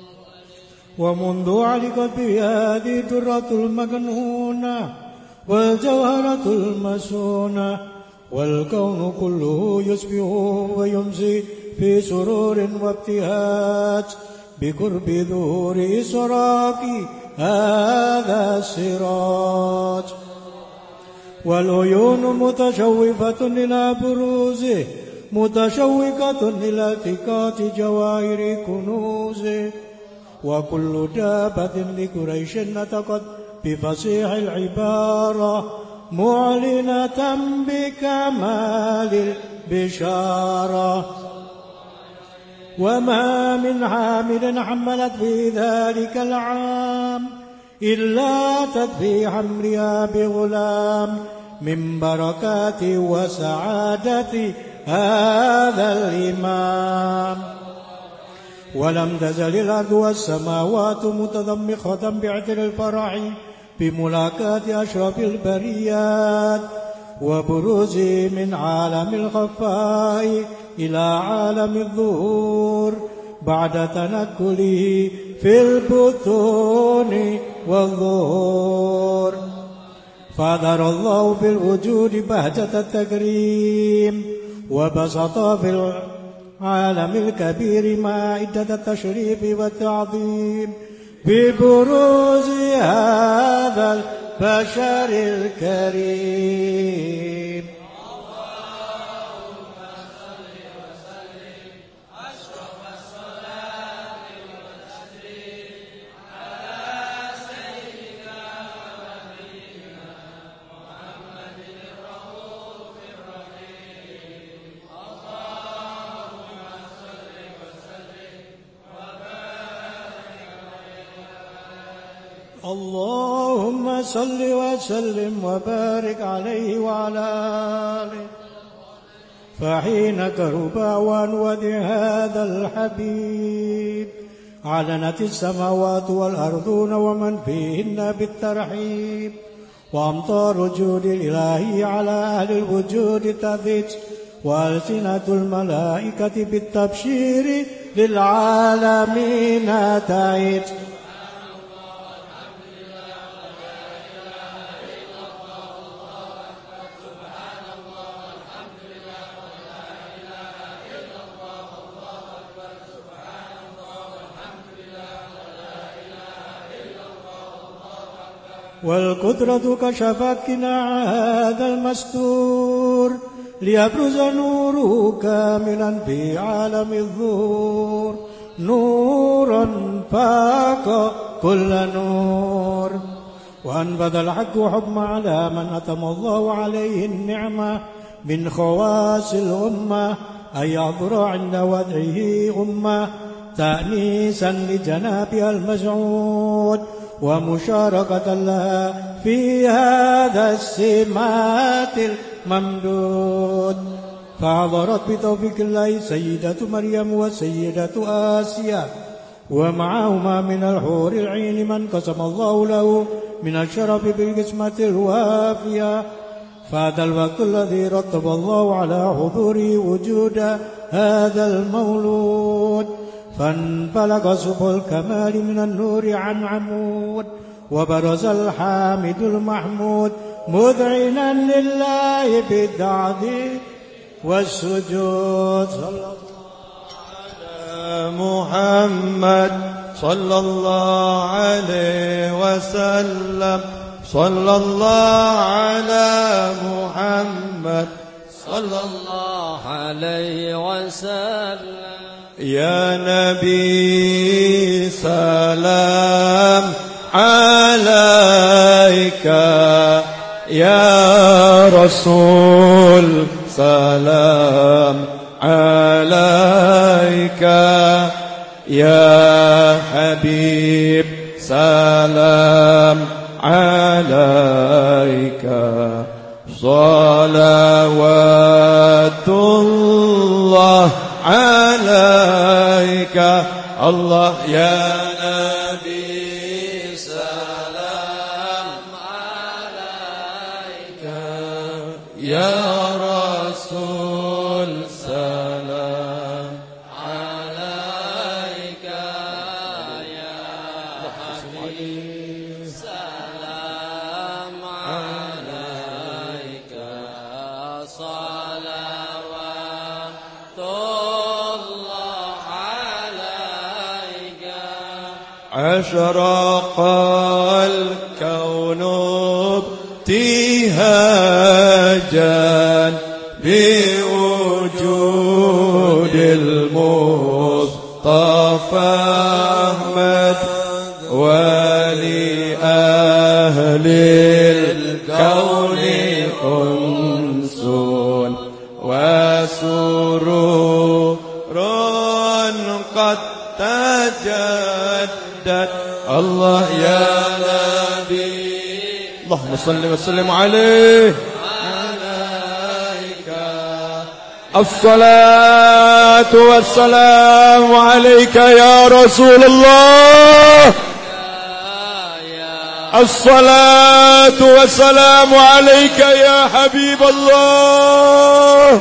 ومنذ علقت بهذه الدرة المكنونة والجوهرة المسونة والكون كله يسبح ويمسي في سرور وابتهاج بقرب ظهور إسراك هذا السراج والعيون متشوفة إلى بروزه متشوقة إلى التقاط جواهر كنوزه وكل دابة لقريش نطقت بفصيح العبارة معلنة بكمال البشارة وما من حامل حملت في ذلك العام إلا أتت في حملها بغلام من بركات وسعادة هذا الإمام ولم تزل الأرض والسماوات متضمخة بعطر الفرح بملاقاة أشرف البريات وبروزه من عالم الخفاء إلى عالم الظهور بعد تنقله في البطون والظهور. فأظهر الله في الوجود بهجة التكريم وبسط في العالم الكبير مائدة التشريف والتعظيم ببروز هذا البشر الكريم. اللهم صل وسلم أشرف الصلاة والتسليم على سيدنا ونبينا محمد الرؤوف الرحيم. اللهم صل وسلم اللهم صل وسلم وبارك عليه وعلى آله. فحين كرب أوان ودع هذا الحبيب علنت السماوات والأرضون ومن فيهن بالترحيب وأمطار جود الإله على أهل الوجود تذج وألسنة الملائكة بالتبشير للعالمين تعيد. والقدرة كشفت قناع هذا المستور ليبرز نوره كاملا في عالم الظهور نورا فاق كل نور. وأنبذ الحق حكم على من أتم الله عليه النعمة من خواص الأمة أن يعبر عند وضعه أمة تأنيسا لجنابها المسعود ومشاركة لها في هذا السمات الممدود. فعبرت بتوفيق الله سيدة مريم وسيدة آسيا ومعهما من الحور العين من قسم الله له من الشرف بالقسمة الوافية. فهذا الوقت الذي رتب الله على حضوره وجود هذا المولود فانفلق سبل الكمال من النور عن عمود وبرز الحامد المحمود مذعنا لله بالتعظيم والسجود. صلى الله على محمد صلى الله عليه وسلم. صلى الله على محمد صلى الله عليه وسلم. يا نبي سلام عليك يا رسول سلام عليك يا حبيب سلام عليك صلوات الله عليك. الله يا نبي سلام عليك يا رسول سلام عليك يا حبيب سلام عليك صلوات الله عليك. أشرق الكون ابتهاجا بوجود المصطفى أحمد ولأهل الكون أنس وسرور قد تجدد. الله يا نبي اللهم صل وسلم عليه عليك الصلاة والسلام عليك يا رسول الله. الصلاة والسلام عليك يا حبيب الله.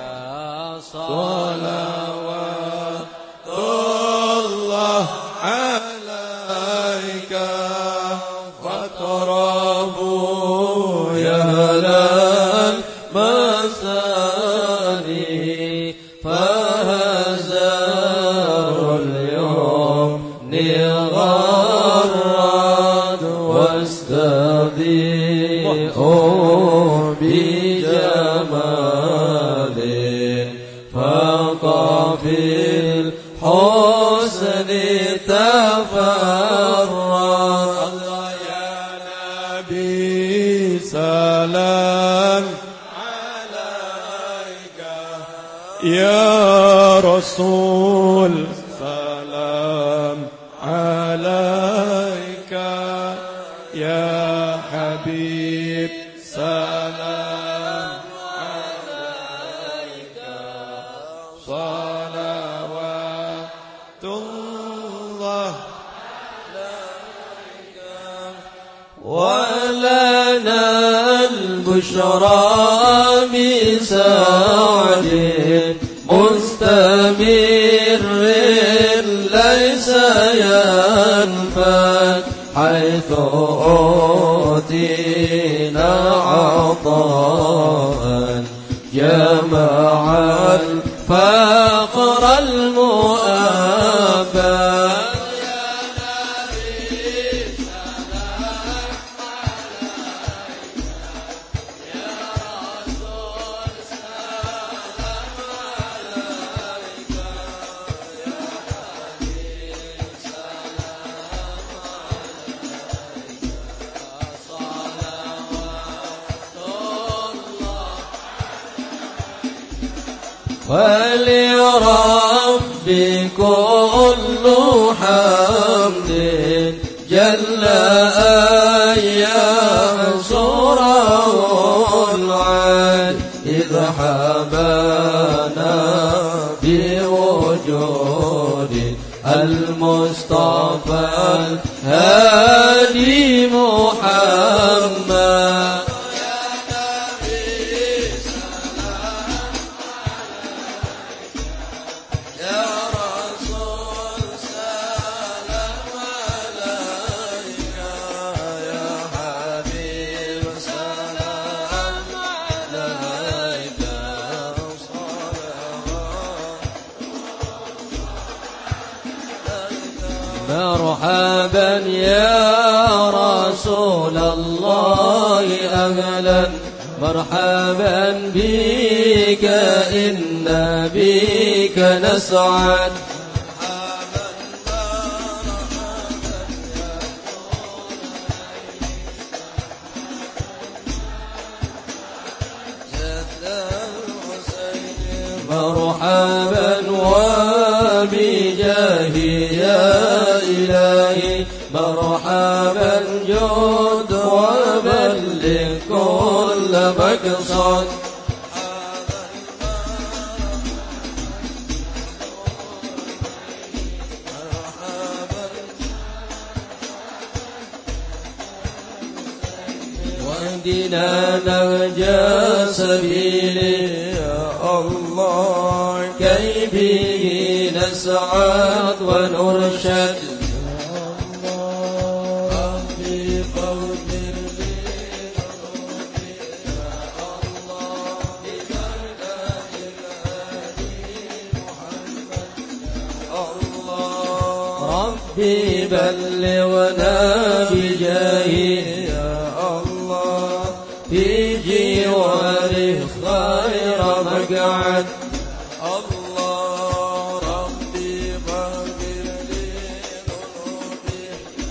صلوات الله عليك فاقربوا يا المساني فهزار اليوم غرد واستضيئوا بجمال فاق في الحسن تفرد. الله يا نبي سلام عليك يا رسول سلام عليك يا حبيب سلام عليك صلوات الله عليك. ولنا البشرى بسعد مستمر ليس ينفد حيث أوتينا عطاء جمع الفقر المؤبى. ولرب كل حمد جل أن ينصره العين إذ حبانا بوجود المصطفى الهادي محمد. مرحبا يا رسول الله أهلا مرحبا بك إن بك نسعد. مرحبا وبجاهي يا إلهي مرحبا جود وبلغ كل مقصد. واهدنا نهج سبيلك يا الله كي به نسعد ونرشد. ربي بلغنا بجاهه يا الله في جواره خير مقعد. الله ربي فاغفر لي ذنوبي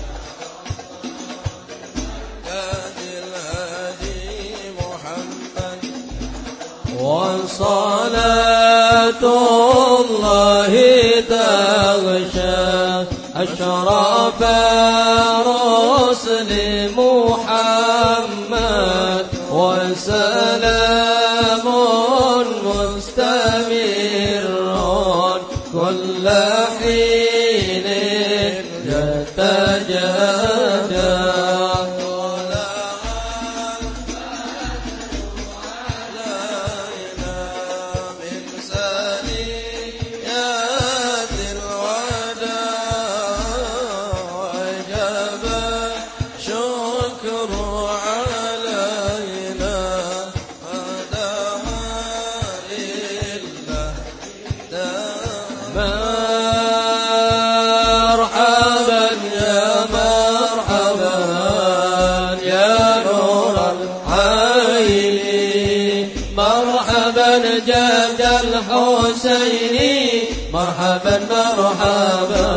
هادي الهادي محمد. وصلاة الله تغشى أشرف رسل محمد وسلام مستمر كل حين يتجدد الحسيني مرحبا مرحبا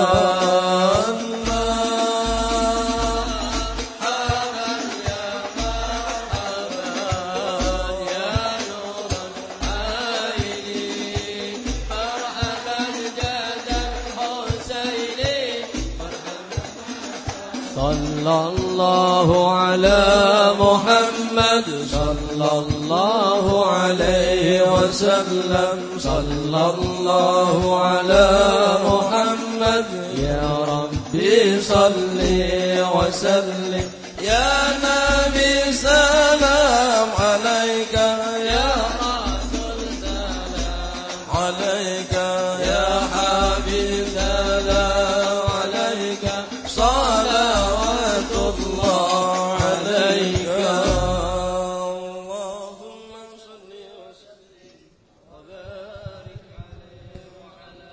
صلى الله على محمد صلى الله عليه وسلم صلى الله على محمد يا ربي صل وسلم يا نبي سلام عليك يا رسول سلام عليك يا حبيب سلام عليك صلوات الله عليك اللهم صل وسلم وبارك عليه وعلى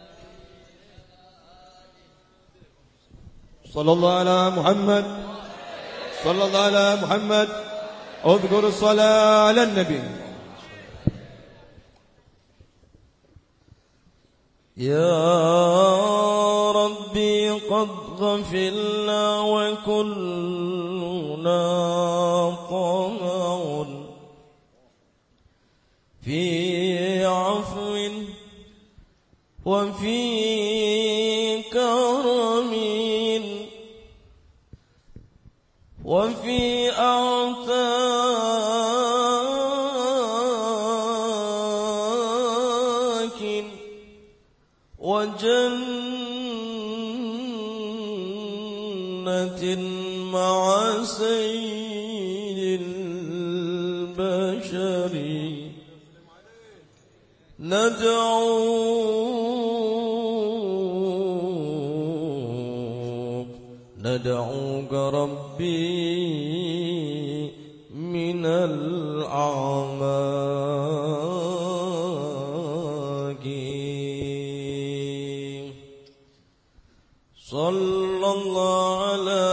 صلى الله على محمد صلى الله على محمد اذكر الصلاة على النبي يا ربي قد غفلنا وكلنا طمع في عفو وفي كرم وفي أعتاك وجنة مع سيد البشر ندعوك ندعوك ربي من الأعماق صلى الله على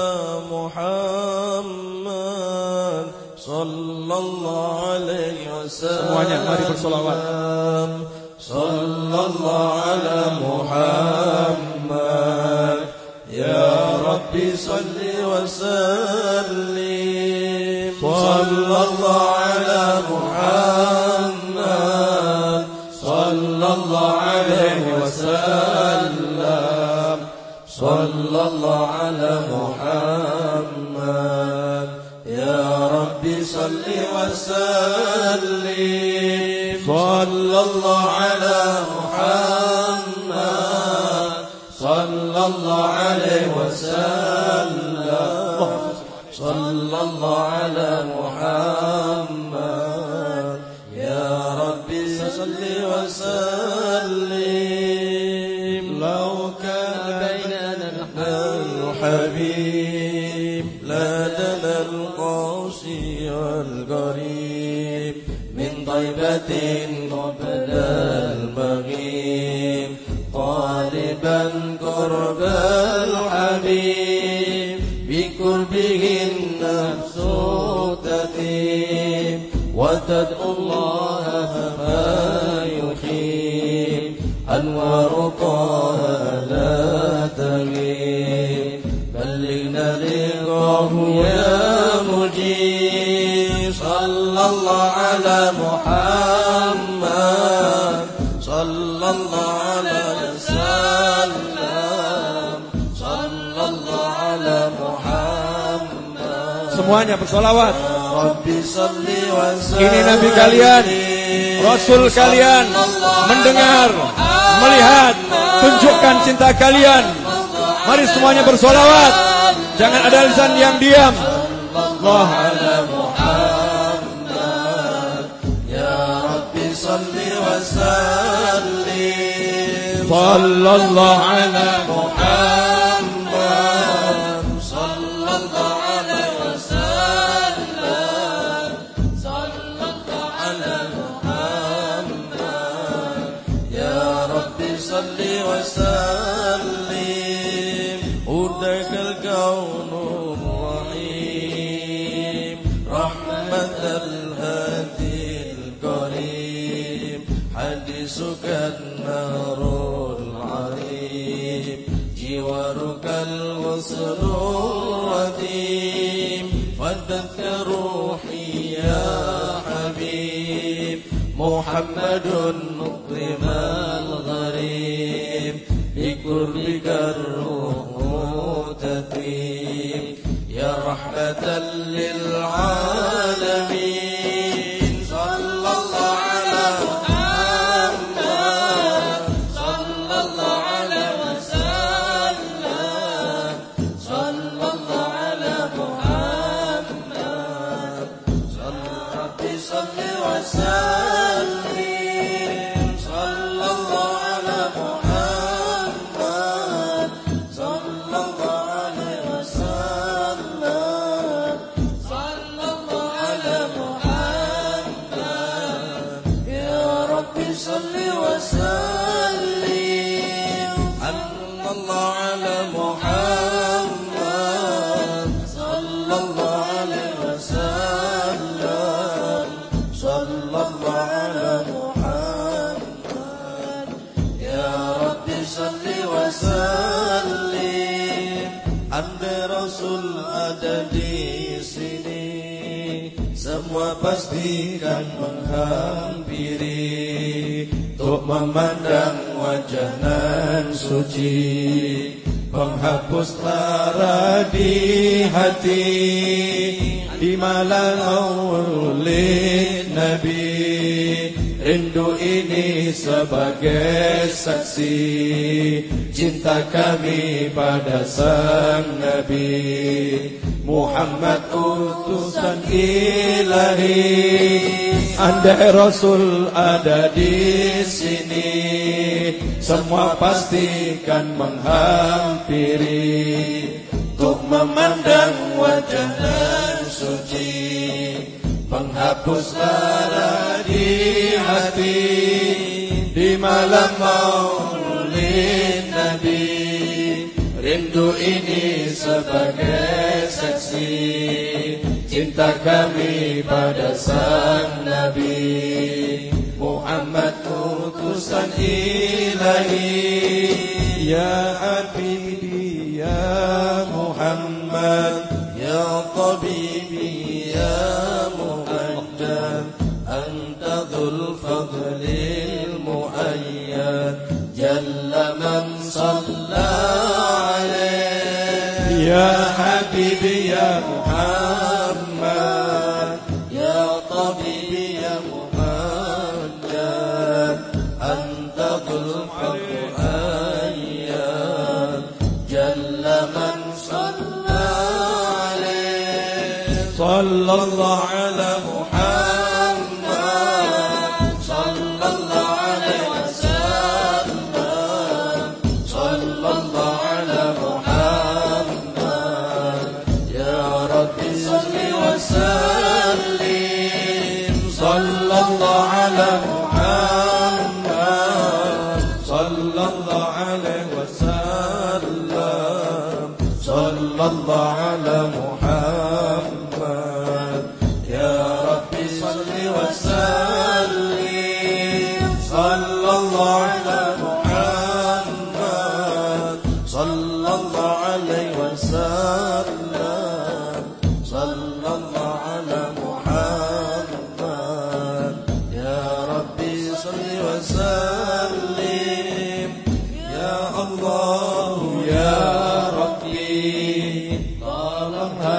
محمد صلى الله عليه وسلم semuanya mari bersolawat صلى الله على محمد يا ربي صل وسلم صلى الله على محمد صلى الله عليه وسلم صلى الله على محمد يا ربي صل وسلم صلى الله على محمد صلى الله عليه وسلم صلى الله على محمد يا ربي صل وسلم لو كان بيننا الحبيب لدنا القاسي والقريب من طيبة قبل المغيب طالبا قرب الحبيب بقربه النفس تطيب وتدعو الله فما يخيب أنوار طه لا تغيب بلغنا لقاه يا مجيب صلى الله على محمد صلى الله على وسلم صلى الله على محمد semuanya bersolawat Rabbi salli wa sallim ini nabi kalian Rasul kalian mendengar, melihat, tunjukkan cinta kalian. Mari semuanya bersolawat. Jangan ada lisan yang diam. Allah ala Muhammad ya Rabbi salli wa sallim sallallahu ala Muhammad sallallahu alaihi wasallam sallallahu ala Muhammad ya Rabbi salli wa sallim udakal kaunul rahim rahmatal hadil karim hadisukan narul arim jiwarukal wasrul wadim fadaka ruhi ya habib Muhammadun muqrimal gharib bikurbikar ruhu tatwim ya rahmatan lil alamin sallallahu ala Muhammad sallallahu alaihi wasallam sallallahu ala Muhammad sallallahu salli wa sallim sallallahu ala Muhammad sallallahu alaihi wasallam sallallahu ala Muhammad ya Rabbi salli wa sallim sallallahu ala Muhammad sallallahu alaihi wasallam sallallahu ala Muhammad ya Rabbi salli wa sallim andai Rasul ada di sini semua pastikan menghampiri untuk memandang wajah nan suci penghapus lara di hati di malam maulid Nabi rindu ini sebagai saksi cinta kami pada sang Nabi Muhammad utusan ilahi andai Rasul ada di sini semua pastikan menghampiri untuk memandang wajah dan suci penghapus lara di hati di malam maulid Nabi rindu ini sebagai saksi cinta kami pada sang Nabi Muhammad utusan ilahi ya Habibi ya Muhammad ya Tabibi ya Muhammad anta dhul fadlil muayyad jalla man salla alayhi ya Habibi ya Muhammad ya Tabibi ya Muhammad anta dhul fadlil jalla man salla alayhi sallallahu ala Muhammad sallallahu alaihi wasallam sallallahu ala Muhammad ya Rabbi salli wa sallim sallallahu ala Muhammad sallallahu alaihi wasallam sallallahu ala Muhammad ya Rabbi salli wa sallim sallallahu ala Muhammad sallallahu alaihi wasallam sallallahu ala Muhammad ya Rabbi salli wa sallim ya Allah ya Rabbi tolong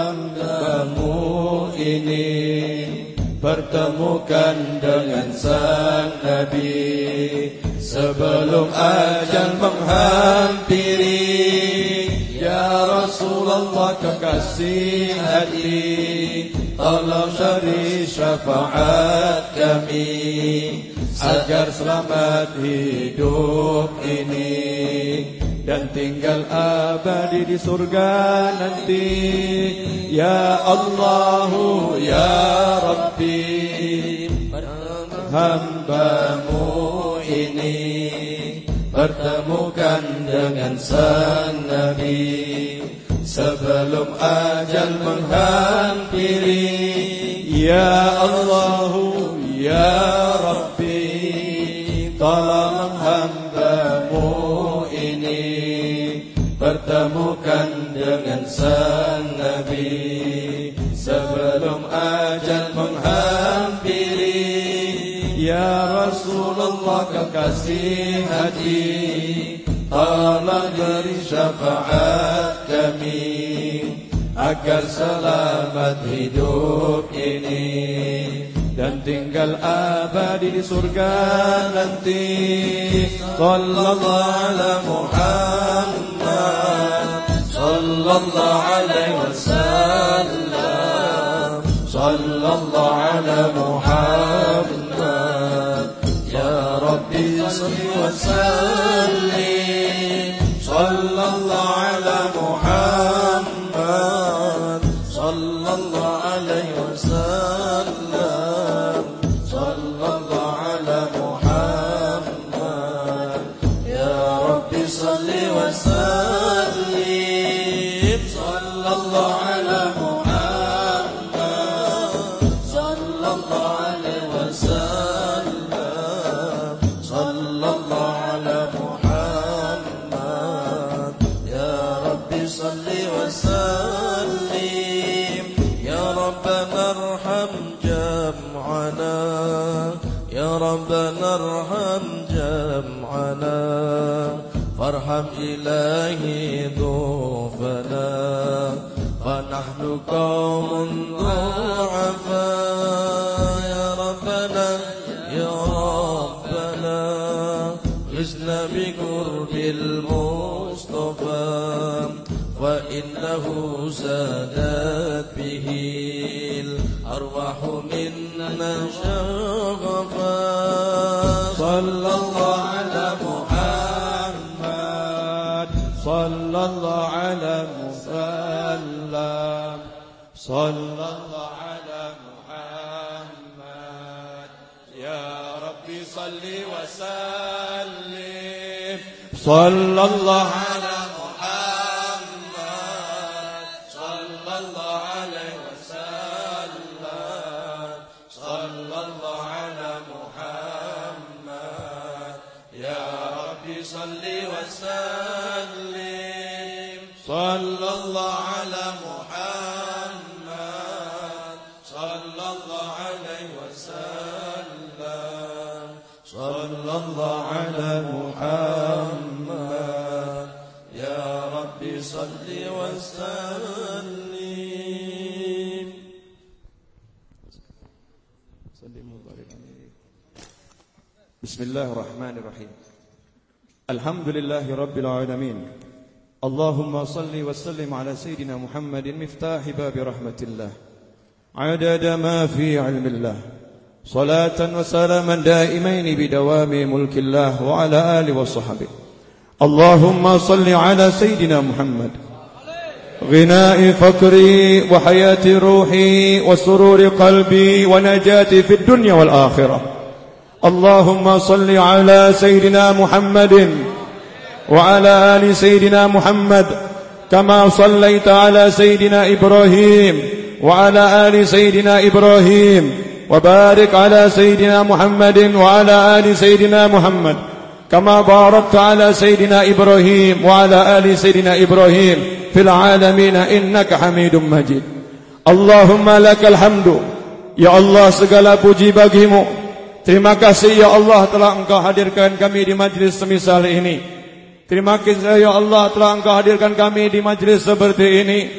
pertemukan dengan sang Nabi sebelum ajal menghampiri. Ya Rasulullah kekasih hati, tolong beri syafaat kami agar selamat hidup ini dan tinggal abadi di surga nanti. Ya Allahu ya Rabbi, hamba-Mu ini pertemukan dengan sang Nabi sebelum ajal menghampiri. Ya Allahu ya Rabbi, tolong hamba-Mu ini pertemukan dengan sang Nabi sebelum ajal menghampiri. Ya Rasulullah kekasih hati, tolong beri syafaat kami agar selamat hidup ini dan tinggal abadi di surga nanti. Sallallahu ala Muhammad, sallallahu alaihi wasallam, sallallahu ala Muhammad. Ya Rabbi salli wa sallim, sallallahu ala Muhammad, sallallahu alaihi wasallam, sallallahu ala Muhammad. Ya Rabbi salli wa sallim, sallallahu ala Muhammad, sallallahu alaihi wasallam, sallallahu ala Muhammad. Ya Rabbi salli wa sallim. Ya Rabbana arham jam'ana, Ya Rabbana arham jam'ana, farham ilahi dhufana, fanahnu qawmun du'afa. Ya Rabbana Ya Rabbana isna bi qurbil Mustafa, wa innahu zadat bihil arwahu minna shaghafa. Sallallahu ala Muhammad, sallallahu ala Musallam, sallallahu ala Muhammad. Ya Rabbi salli wa sallim, sallallahu ala Muhammad, sallallahu alaihi wasallam, sallallahu ala Muhammad. Ya Rabbi salli wa sallim, sallallahu ala Muhammad, sallallahu alaihi wasallam, sallallahu ala Muhammad. Ya Rabbi salli wa sallim. Bismillahirrahmanirrahim. Alhamdulillahi rabbil alamin. Allahumma salli wa sallim ala sayyidina Muhammadin miftahi babi rahmatillah, adada ma fi ilmillah, salatan wa salaman daimaini bidawami mulkillah, wa ala alihi wa sahbihi. Allahumma salli ala sayyidina Muhammad, غناء فكري وحياة روحي وسرور قلبي ونجاتي في الدنيا والآخرة. اللهم صل على سيدنا محمد وعلى آل سيدنا محمد كما صليت على سيدنا إبراهيم وعلى آل سيدنا إبراهيم، وبارك على سيدنا محمد وعلى آل سيدنا محمد كما باركت على سيدنا إبراهيم وعلى آل سيدنا إبراهيم في العالمين إنك حميد مجيد. اللهم لك الحمد. Ya Allah, segala puji bagimu. Terima kasih ya Allah telah engkau hadirkan kami di majlis semisal ini. Terima kasih ya Allah telah engkau hadirkan kami di majlis seperti ini.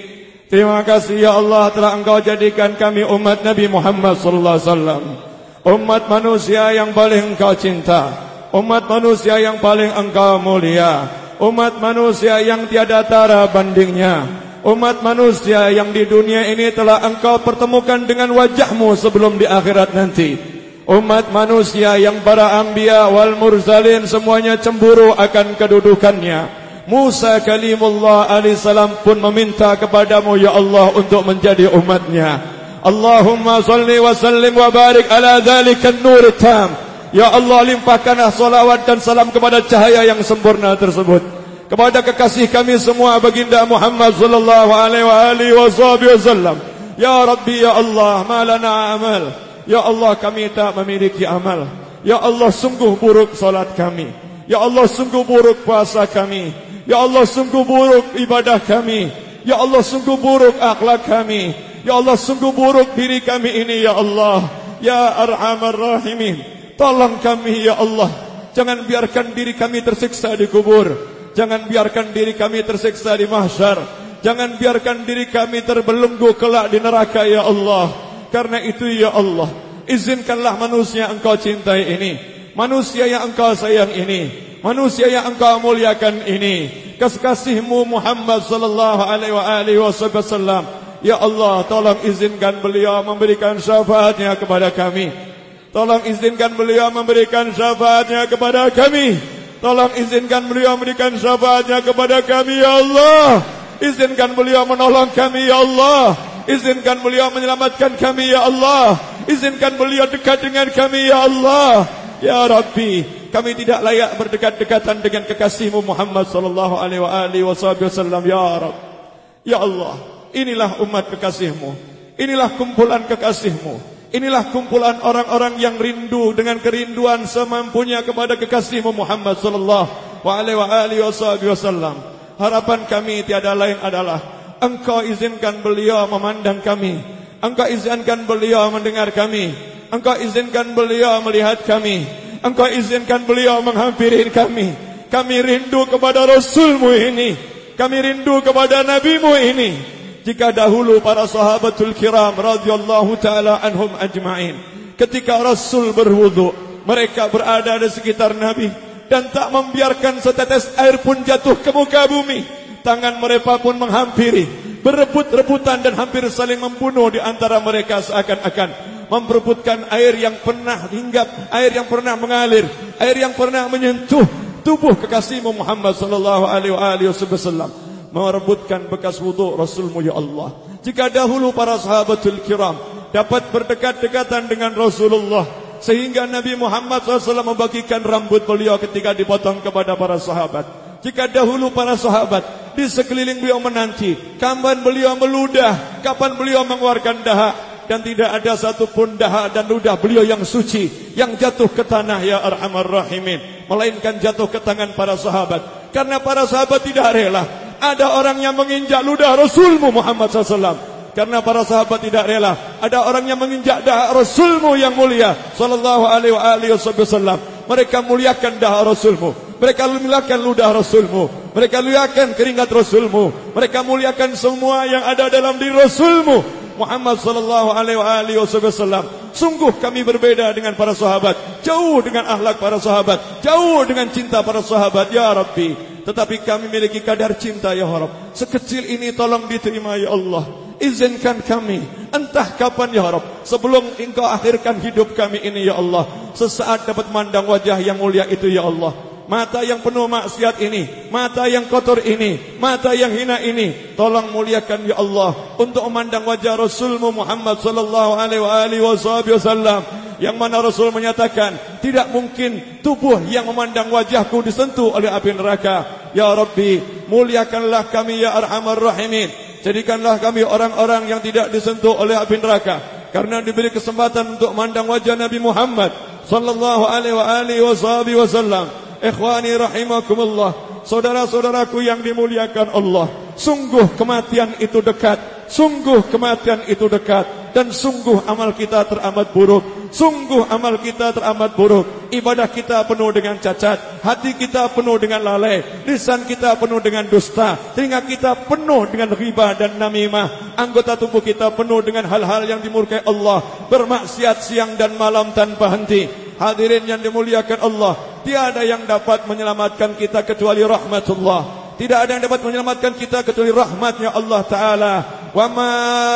Terima kasih ya Allah telah Engkau jadikan kami umat Nabi Muhammad sallallahu alaihi wasallam, umat manusia yang paling Engkau cinta, umat manusia yang paling Engkau mulia, umat manusia yang tiada tara bandingnya, umat manusia yang di dunia ini telah Engkau pertemukan dengan wajah-Mu sebelum di akhirat nanti. Umat manusia yang para anbiya wal mursalin semuanya cemburu akan kedudukannya. Musa kalimullah alaihi salam pun meminta kepadamu ya Allah untuk menjadi umatnya. Allahumma salli wa sallim wa barik ala dzalika an-nur tam. Ya Allah, limpahkanlah salawat dan salam kepada cahaya yang sempurna tersebut, kepada kekasih kami semua baginda Muhammad sallallahu alaihi wa alihi wasallam. Ya Rabbi ya Allah, ma lana amal. Ya Allah, kami tak memiliki amal. Ya Allah, sungguh buruk salat kami. Ya Allah, sungguh buruk puasa kami. Ya Allah, sungguh buruk ibadah kami. Ya Allah, sungguh buruk akhlak kami. Ya Allah, sungguh buruk diri kami ini ya Allah. Ya Arhamar Rahimin, tolong kami ya Allah. Jangan biarkan diri kami tersiksa di kubur. Jangan biarkan diri kami tersiksa di mahsyar. Jangan biarkan diri kami terbelenggu kelak di neraka ya Allah. Karena itu ya Allah, izinkanlah manusia Engkau cintai ini, manusia yang Engkau sayang ini, manusia yang Engkau muliakan ini, kekasih-Mu Muhammad sallallahu alaihi wasallam. Ya Allah, tolong izinkan beliau memberikan syafaatnya kepada kami. Tolong izinkan beliau memberikan syafaatnya kepada kami. Tolong izinkan beliau memberikan syafaatnya kepada kami ya Allah. Izinkan beliau menolong kami ya Allah. Izinkan beliau menyelamatkan kami ya Allah. Izinkan beliau dekat dengan kami ya Allah. Ya Rabbi, kami tidak layak berdekat-dekatan dengan kekasih-Mu Muhammad sallallahu alaihi wasallam ya Rabb. Ya Allah, inilah umat kekasih-Mu. Inilah kumpulan kekasih-Mu. Inilah kumpulan orang-orang yang rindu dengan kerinduan semampunya kepada kekasih-Mu Muhammad sallallahu alaihi wasallam. Harapan kami tiada lain adalah Engkau izinkan beliau memandang kami. Engkau izinkan beliau mendengar kami. Engkau izinkan beliau melihat kami. Engkau izinkan beliau menghampiri kami. Kami rindu kepada Rasul-Mu ini. Kami rindu kepada Nabi-Mu ini. Jika dahulu para sahabatul kiram radhiyallahu ta'ala anhum ajma'in, ketika Rasul berwudu, mereka berada di sekitar Nabi dan tak membiarkan setetes air pun jatuh ke muka bumi. Tangan mereka pun menghampiri, berebut-rebutan dan hampir saling membunuh di antara mereka, seakan-akan memperebutkan air yang pernah hinggap, air yang pernah mengalir, air yang pernah menyentuh tubuh kekasih-Mu Muhammad sallallahu alaihi wasallam, merebutkan bekas wudu Rasul-Mu ya Allah. Jika dahulu para sahabatul kiram dapat berdekat-dekatan dengan Rasulullah, sehingga Nabi Muhammad sallallahu alaihi wasallam membagikan rambut beliau ketika dipotong kepada para sahabat. Jika dahulu para sahabat di sekeliling beliau menanti kapan beliau meludah, kapan beliau mengeluarkan dahak, dan tidak ada satupun dahak dan ludah beliau yang suci yang jatuh ke tanah ya Arhamar Rahimin, melainkan jatuh ke tangan para sahabat. Karena para sahabat tidak rela ada orang yang menginjak ludah Rasul-Mu Muhammad sallallahu alaihi wasallam. Karena para sahabat tidak rela ada orang yang menginjak dahak Rasul-Mu yang mulia sallallahu alaihi wasallam. Mereka muliakan dahak Rasul-Mu, mereka muliakan ludah Rasul-Mu, mereka muliakan keringat Rasul-Mu, mereka muliakan semua yang ada dalam diri Rasul-Mu Muhammad sallallahu alaihi wasallam. Sungguh kami berbeda dengan para sahabat, jauh dengan akhlak para sahabat, jauh dengan cinta para sahabat ya Rabbi. Tetapi kami memiliki kadar cinta ya Rabb. Sekecil ini tolong diterima ya Allah. Izinkan kami entah kapan ya Rabb, sebelum Engkau akhirkan hidup kami ini ya Allah, sesaat dapat memandang wajah yang mulia itu ya Allah. Mata yang penuh maksiat ini, mata yang kotor ini, mata yang hina ini, tolong muliakan ya Allah untuk memandang wajah Rasul-Mu Muhammad sallallahu alaihi wasallam, yang mana Rasul menyatakan tidak mungkin tubuh yang memandang wajahku disentuh oleh api neraka. Ya Rabbi, muliakanlah kami ya Arhamar Rahimin. Jadikanlah kami orang-orang yang tidak disentuh oleh api neraka, karena diberi kesempatan untuk memandang wajah Nabi Muhammad sallallahu alaihi wasallam. Ikhwani rahimakumullah, saudara-saudaraku yang dimuliakan Allah, sungguh kematian itu dekat, sungguh kematian itu dekat, dan sungguh amal kita teramat buruk. Sungguh amal kita teramat buruk, ibadah kita penuh dengan cacat, hati kita penuh dengan lalai, lisan kita penuh dengan dusta, telinga kita penuh dengan riba dan namimah, anggota tubuh kita penuh dengan hal-hal yang dimurkai Allah, bermaksiat siang dan malam tanpa henti. Hadirin yang dimuliakan Allah, tiada yang dapat menyelamatkan kita kecuali rahmatullah. Tidak ada yang dapat menyelamatkan kita kecuali rahmatnya Allah Ta'ala. Wa ma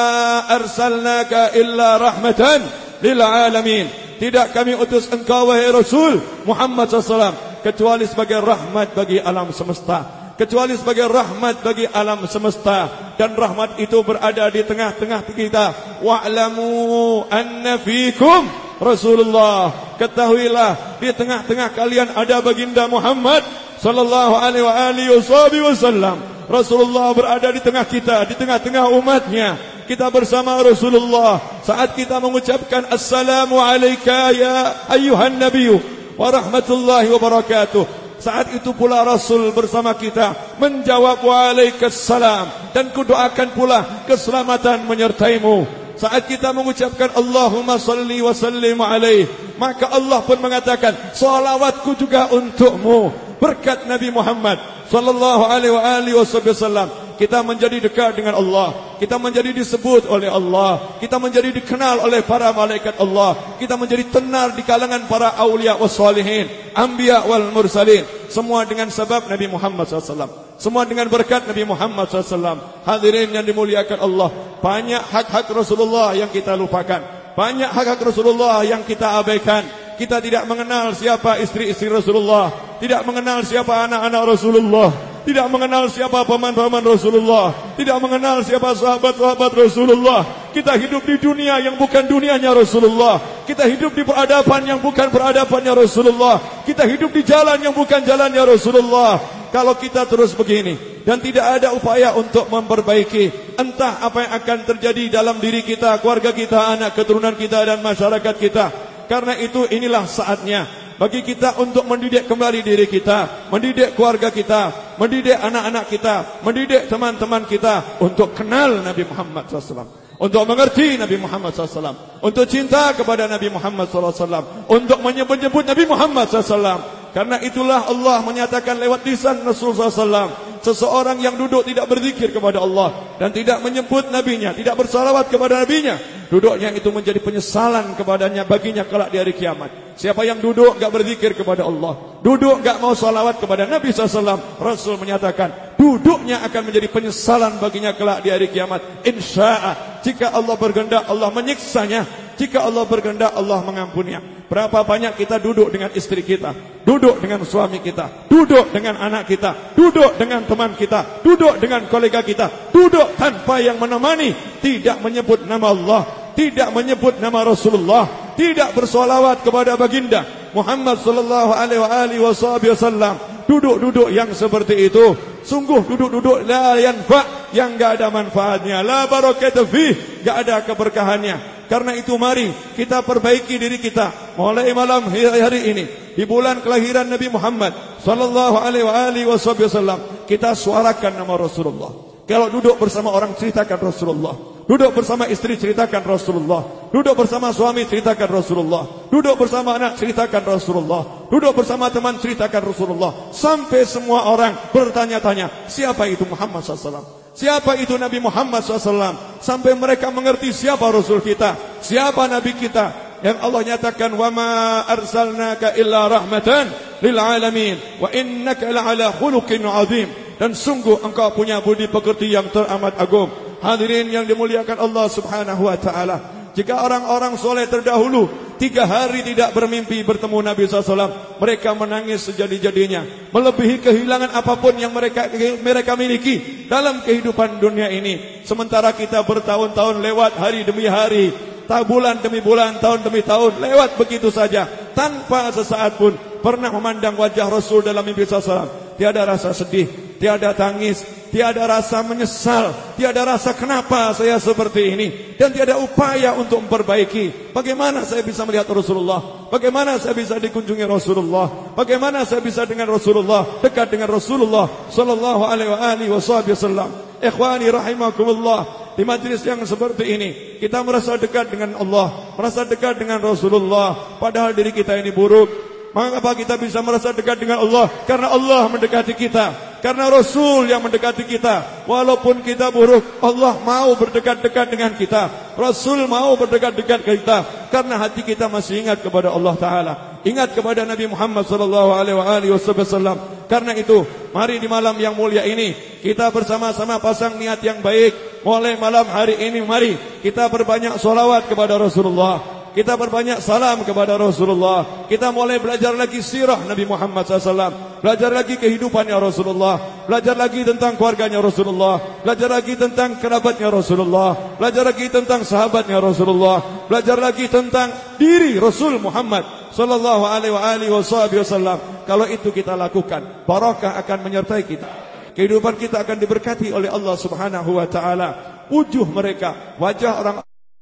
arsalnaka illa rahmatan lil alamin. Tidak kami utus engkau wahai Rasul Muhammad sallallahu alaihi wasallam kecuali sebagai rahmat bagi alam semesta, kecuali sebagai rahmat bagi alam semesta. Dan rahmat itu berada di tengah-tengah kita. Wa'lamu anna fikum Rasulullah. Ketahuilah di tengah-tengah kalian ada baginda Muhammad sallallahu alaihi wasallam. Rasulullah berada di tengah kita, di tengah-tengah umatnya. Kita bersama Rasulullah saat kita mengucapkan assalamu alayka ya ayyuhan nabiyyu wa rahmatullahi wa barakatuh. Saat itu pula Rasul bersama kita menjawab waalaikumsalam, dan kudoakan pula keselamatan menyertaimu. Saat kita mengucapkan Allahumma salli wa sallim alaih, maka Allah pun mengatakan salawatku juga untukmu. Berkat Nabi Muhammad sallallahu alaihi wasallam kita menjadi dekat dengan Allah, kita menjadi disebut oleh Allah, kita menjadi dikenal oleh para malaikat Allah, kita menjadi tenar di kalangan para awliya wassalihin, anbiya wal mursalin. Semua dengan sebab Nabi Muhammad sallallahu alaihi wasallam, semua dengan berkat Nabi Muhammad sallallahu alaihi wasallam. Hadirin yang dimuliakan Allah, banyak hak-hak Rasulullah yang kita lupakan, banyak hak-hak Rasulullah yang kita abaikan. Kita tidak mengenal siapa istri-istri Rasulullah, tidak mengenal siapa anak-anak Rasulullah, tidak mengenal siapa paman-paman Rasulullah, tidak mengenal siapa sahabat-sahabat Rasulullah. Kita hidup di dunia yang bukan dunianya Rasulullah, kita hidup di peradaban yang bukan peradabannya Rasulullah, kita hidup di jalan yang bukan jalannya Rasulullah. Kalau kita terus begini dan tidak ada upaya untuk memperbaiki, entah apa yang akan terjadi dalam diri kita, keluarga kita, anak keturunan kita dan masyarakat kita. Karena itu inilah saatnya bagi kita untuk mendidik kembali diri kita, mendidik keluarga kita, mendidik anak-anak kita, mendidik teman-teman kita untuk kenal Nabi Muhammad sallallahu alaihi wasallam, untuk mengerti Nabi Muhammad sallallahu alaihi wasallam, untuk cinta kepada Nabi Muhammad sallallahu alaihi wasallam, untuk menyebut-nyebut Nabi Muhammad sallallahu alaihi wasallam. Karena itulah Allah menyatakan lewat lisan Rasulullah sallallahu alaihi wasallam, seseorang yang duduk tidak berzikir kepada Allah dan tidak menyebut nabinya, tidak bersalawat kepada nabinya, duduknya itu menjadi penyesalan kepadanya baginya kelak di hari kiamat. Siapa yang duduk enggak berzikir kepada Allah, duduk enggak mau salawat kepada Nabi sallallahu alaihi wasallam, Rasul menyatakan duduknya akan menjadi penyesalan baginya kelak di hari kiamat. Insya'a, jika Allah berkehendak Allah menyiksanya, jika Allah berkehendak Allah mengampuninya. Berapa banyak kita duduk dengan istri kita, duduk dengan suami kita, duduk dengan anak kita, duduk dengan teman kita, duduk dengan kolega kita, duduk tanpa yang menemani, tidak menyebut nama Allah, tidak menyebut nama Rasulullah, tidak bersolawat kepada baginda Muhammad sallallahu alaihi wasallam. Duduk-duduk yang seperti itu sungguh duduk-duduk la yanfa, yang enggak ada manfaatnya, la barakatuh fih, enggak ada keberkahannya. Karena itu mari kita perbaiki diri kita mulai malam hari ini, di bulan kelahiran Nabi Muhammad sallallahu alaihi wasallam, kita suarakan nama Rasulullah. Kalau duduk bersama orang ceritakan Rasulullah, duduk bersama istri ceritakan Rasulullah, duduk bersama suami ceritakan Rasulullah, duduk bersama anak ceritakan Rasulullah, duduk bersama teman ceritakan Rasulullah, sampai semua orang bertanya-tanya siapa itu Muhammad sallallahu alaihi wasallam, siapa itu Nabi Muhammad sallallahu alaihi wasallam, sampai mereka mengerti siapa Rasul kita, siapa Nabi kita. Yang Allah nyatakan wa ma arsalnaka illa rahmatan lil alamin wa innaka la'ala khuluqin azim, dan sungguh engkau punya budi pekerti yang teramat agung. Hadirin yang dimuliakan Allah Subhanahu wa taala, jika orang-orang soleh terdahulu tiga hari tidak bermimpi bertemu Nabi sallallahu alaihi wasallam, mereka menangis sejadi-jadinya, melebihi kehilangan apapun yang mereka mereka miliki dalam kehidupan dunia ini. Sementara kita bertahun-tahun lewat, hari demi hari, bulan demi bulan, tahun demi tahun, lewat begitu saja tanpa sesaat pun pernah memandang wajah Rasul dalam mimpi sallallahu alaihi wasallam. Tiada rasa sedih, tiada tangis, tiada rasa menyesal, tiada rasa kenapa saya seperti ini, dan tiada upaya untuk memperbaiki. Bagaimana saya bisa melihat Rasulullah? Bagaimana saya bisa dikunjungi Rasulullah? Bagaimana saya bisa dengan Rasulullah, dekat dengan Rasulullah sallallahu alaihi wasallam? Ikhwani rahimakumullah, di majelis yang seperti ini kita merasa dekat dengan Allah, merasa dekat dengan Rasulullah, padahal diri kita ini buruk. Mengapa kita bisa merasa dekat dengan Allah? Karena Allah mendekati kita, karena Rasul yang mendekati kita. Walaupun kita buruk, Allah mau berdekat-dekat dengan kita, Rasul mau berdekat-dekat dengan kita, karena hati kita masih ingat kepada Allah Ta'ala, ingat kepada Nabi Muhammad sallallahu alaihi wasallam. Karena itu, mari di malam yang mulia ini kita bersama-sama pasang niat yang baik. Mulai malam hari ini mari kita berbanyak sholawat kepada Rasulullah, kita berbanyak salam kepada Rasulullah. Kita mulai belajar lagi sirah Nabi Muhammad sallallahu alaihi wasallam, belajar lagi kehidupannya Rasulullah, belajar lagi tentang keluarganya Rasulullah, belajar lagi tentang kerabatnya Rasulullah, belajar lagi tentang sahabatnya Rasulullah, belajar lagi tentang diri Rasul Muhammad sallallahu alaihi wasallam. Kalau itu kita lakukan, barakah akan menyertai kita. Kehidupan kita akan diberkati oleh Allah Subhanahu wa taala. Wujuh mereka, wajah orang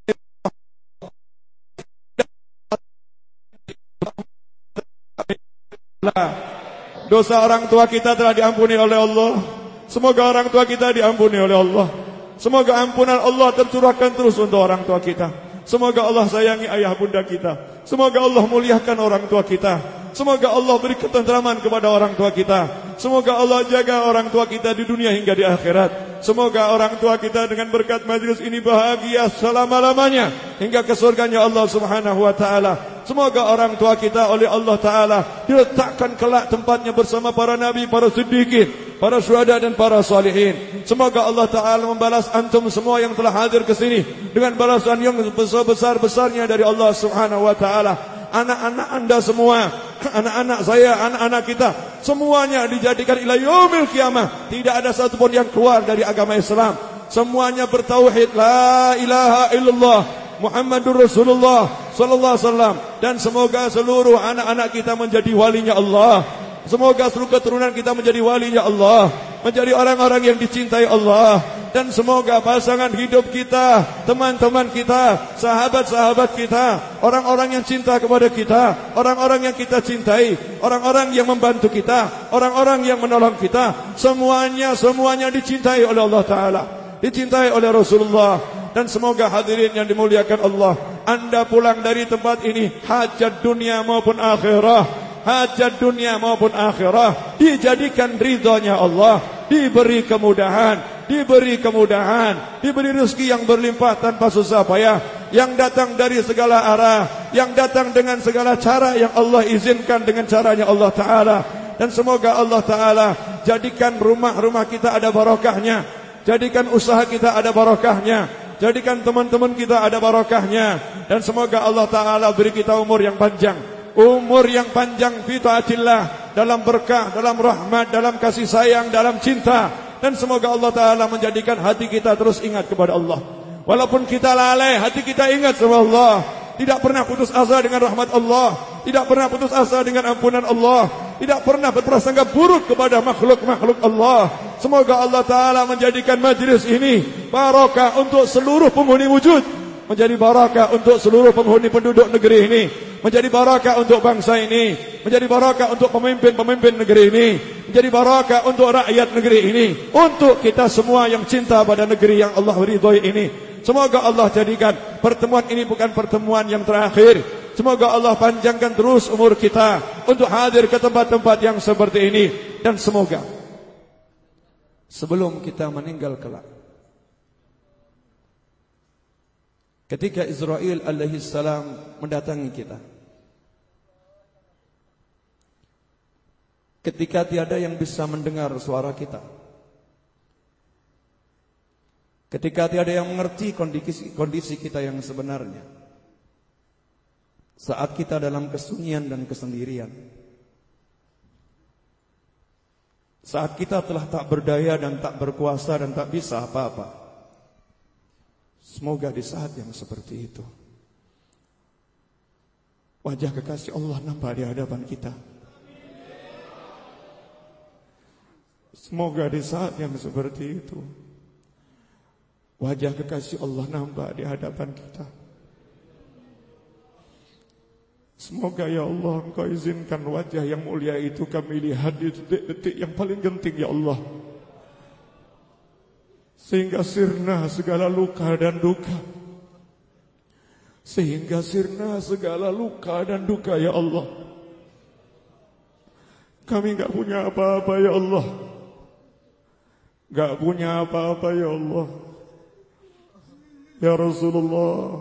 dosa orang tua kita telah diampuni oleh Allah. Semoga orang tua kita diampuni oleh Allah. Semoga ampunan Allah tercurahkan terus untuk orang tua kita. Semoga Allah sayangi ayah bunda kita. Semoga Allah muliakan orang tua kita. Semoga Allah beri ketentraman kepada orang tua kita. Semoga Allah jaga orang tua kita di dunia hingga di akhirat. Semoga orang tua kita dengan berkat majelis ini bahagia selama-lamanya hingga ke surganya Allah Subhanahu wa taala. Semoga orang tua kita oleh Allah Ta'ala diletakkan kelak tempatnya bersama para nabi, para siddiqin, para syuhada dan para salihin. Semoga Allah Ta'ala membalas antum semua yang telah hadir ke sini dengan balasan yang besar-besarnya dari Allah Subhanahu wa taala. Anak-anak anda semua, anak-anak saya, anak-anak kita, semuanya dijadikan ila yaumil qiyamah. Tidak ada satupun yang keluar dari agama Islam. Semuanya bertauhid la ilaha illallah Muhammadur Rasulullah sallallahu alaihi wasallam. Dan semoga seluruh anak-anak kita menjadi walinya Allah. Semoga seluruh keturunan kita menjadi walinya Allah, menjadi orang-orang yang dicintai Allah. Dan semoga pasangan hidup kita, teman-teman kita, sahabat-sahabat kita, orang-orang yang cinta kepada kita, orang-orang yang kita cintai, orang-orang yang membantu kita, orang-orang yang menolong kita, semuanya semuanya dicintai oleh Allah Ta'ala, dicintai oleh Rasulullah. Dan semoga hadirin yang dimuliakan Allah, anda pulang dari tempat ini hajat dunia maupun akhirah, hajat dunia maupun akhirah dijadikan ridhonya Allah, diberi kemudahan, diberi kemudahan, diberi rezeki yang berlimpah tanpa susah payah, yang datang dari segala arah, yang datang dengan segala cara yang Allah izinkan dengan caranya Allah Ta'ala. Dan semoga Allah Ta'ala jadikan rumah-rumah kita ada barakahnya, jadikan usaha kita ada barakahnya, jadikan teman-teman kita ada barakahnya. Dan semoga Allah Ta'ala beri kita umur yang panjang, umur yang panjang fi taatillah, dalam berkah, dalam rahmat, dalam kasih sayang, dalam cinta. Dan semoga Allah Ta'ala menjadikan hati kita terus ingat kepada Allah. Walaupun kita lalai, hati kita ingat sama Allah. Tidak pernah putus asa dengan rahmat Allah, tidak pernah putus asa dengan ampunan Allah, tidak pernah berprasangka buruk kepada makhluk-makhluk Allah. Semoga Allah Ta'ala menjadikan majlis ini barakah untuk seluruh penghuni wujud, menjadi barakah untuk seluruh penghuni penduduk negeri ini, menjadi barakah untuk bangsa ini, menjadi barakah untuk pemimpin-pemimpin negeri ini, menjadi barakah untuk rakyat negeri ini, untuk kita semua yang cinta pada negeri yang Allah ridhoi ini. Semoga Allah jadikan pertemuan ini bukan pertemuan yang terakhir. Semoga Allah panjangkan terus umur kita untuk hadir ke tempat-tempat yang seperti ini. Dan semoga sebelum kita meninggal kelak, ketika Israel alaihissalam mendatangi kita, ketika tiada yang bisa mendengar suara kita, ketika tiada yang mengerti kondisi, kondisi kita yang sebenarnya, saat kita dalam kesunyian dan kesendirian, saat kita telah tak berdaya dan tak berkuasa dan tak bisa apa-apa, semoga di saat yang seperti itu wajah kekasih Allah nampak di hadapan kita. Semoga di saat yang seperti itu wajah kekasih Allah nampak di hadapan kita. Semoga ya Allah Engkau izinkan wajah yang mulia itu kami lihat di detik-detik yang paling genting ya Allah. sehingga sirna segala luka dan duka, sehingga sirna segala luka dan duka ya Allah. Kami gak punya apa-apa ya Allah, gak punya apa-apa ya Allah. Ya Rasulullah,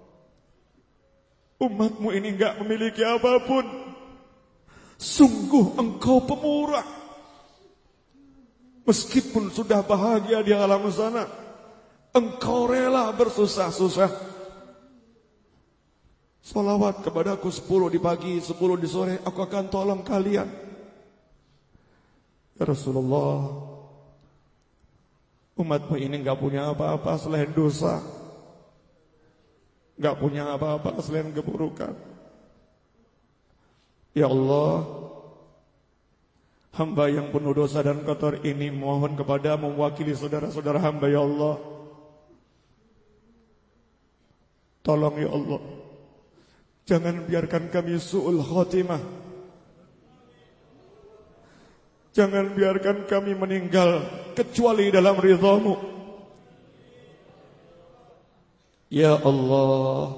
umatmu ini gak memiliki apapun. Sungguh engkau pemurah. Meskipun sudah bahagia di alam sana, engkau rela bersusah-susah. Salawat kepadaku sepuluh di pagi, sepuluh di sore, aku akan tolong kalian. Ya Rasulullah, umatmu ini gak punya apa-apa selain dosa, gak punya apa-apa selain keburukan. Ya Allah, hamba yang penuh dosa dan kotor ini mohon kepada mewakili saudara-saudara hamba ya Allah. Tolong ya Allah, jangan biarkan kami su'ul khotimah. Jangan biarkan kami meninggal kecuali dalam ridhamu. Ya Allah,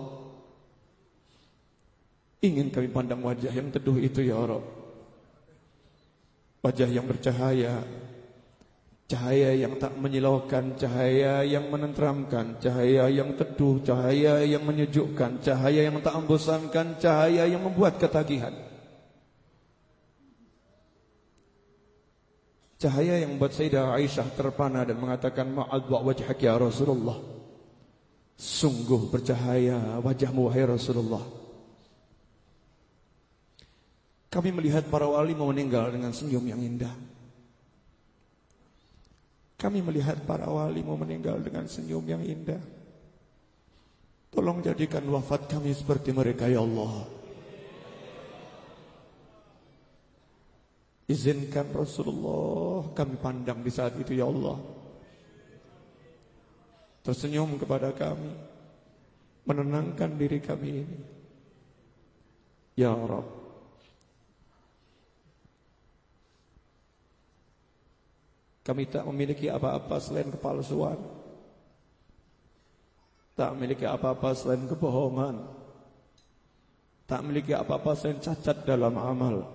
ingin kami pandang wajah yang teduh itu ya Rabb. Wajah yang bercahaya, cahaya yang tak menyilaukan, cahaya yang menenteramkan, cahaya yang teduh, cahaya yang menyejukkan, cahaya yang tak membosankan, cahaya yang membuat ketagihan. Cahaya yang membuat Sayyidah Aisyah terpana dan mengatakan ma'adwa wajhak ya Rasulullah. Sungguh bercahaya wajahmu wahai Rasulullah. Kami melihat para wali mau meninggal dengan senyum yang indah. Kami melihat para wali mau meninggal dengan senyum yang indah. Tolong jadikan wafat kami seperti mereka ya Allah. Izinkan Rasulullah kami pandang di saat itu ya Allah, tersenyum kepada kami, menenangkan diri kami ini. Ya Rabb, kami tak memiliki apa-apa selain kepalsuan, tak memiliki apa-apa selain kebohongan, tak memiliki apa-apa selain cacat dalam amal.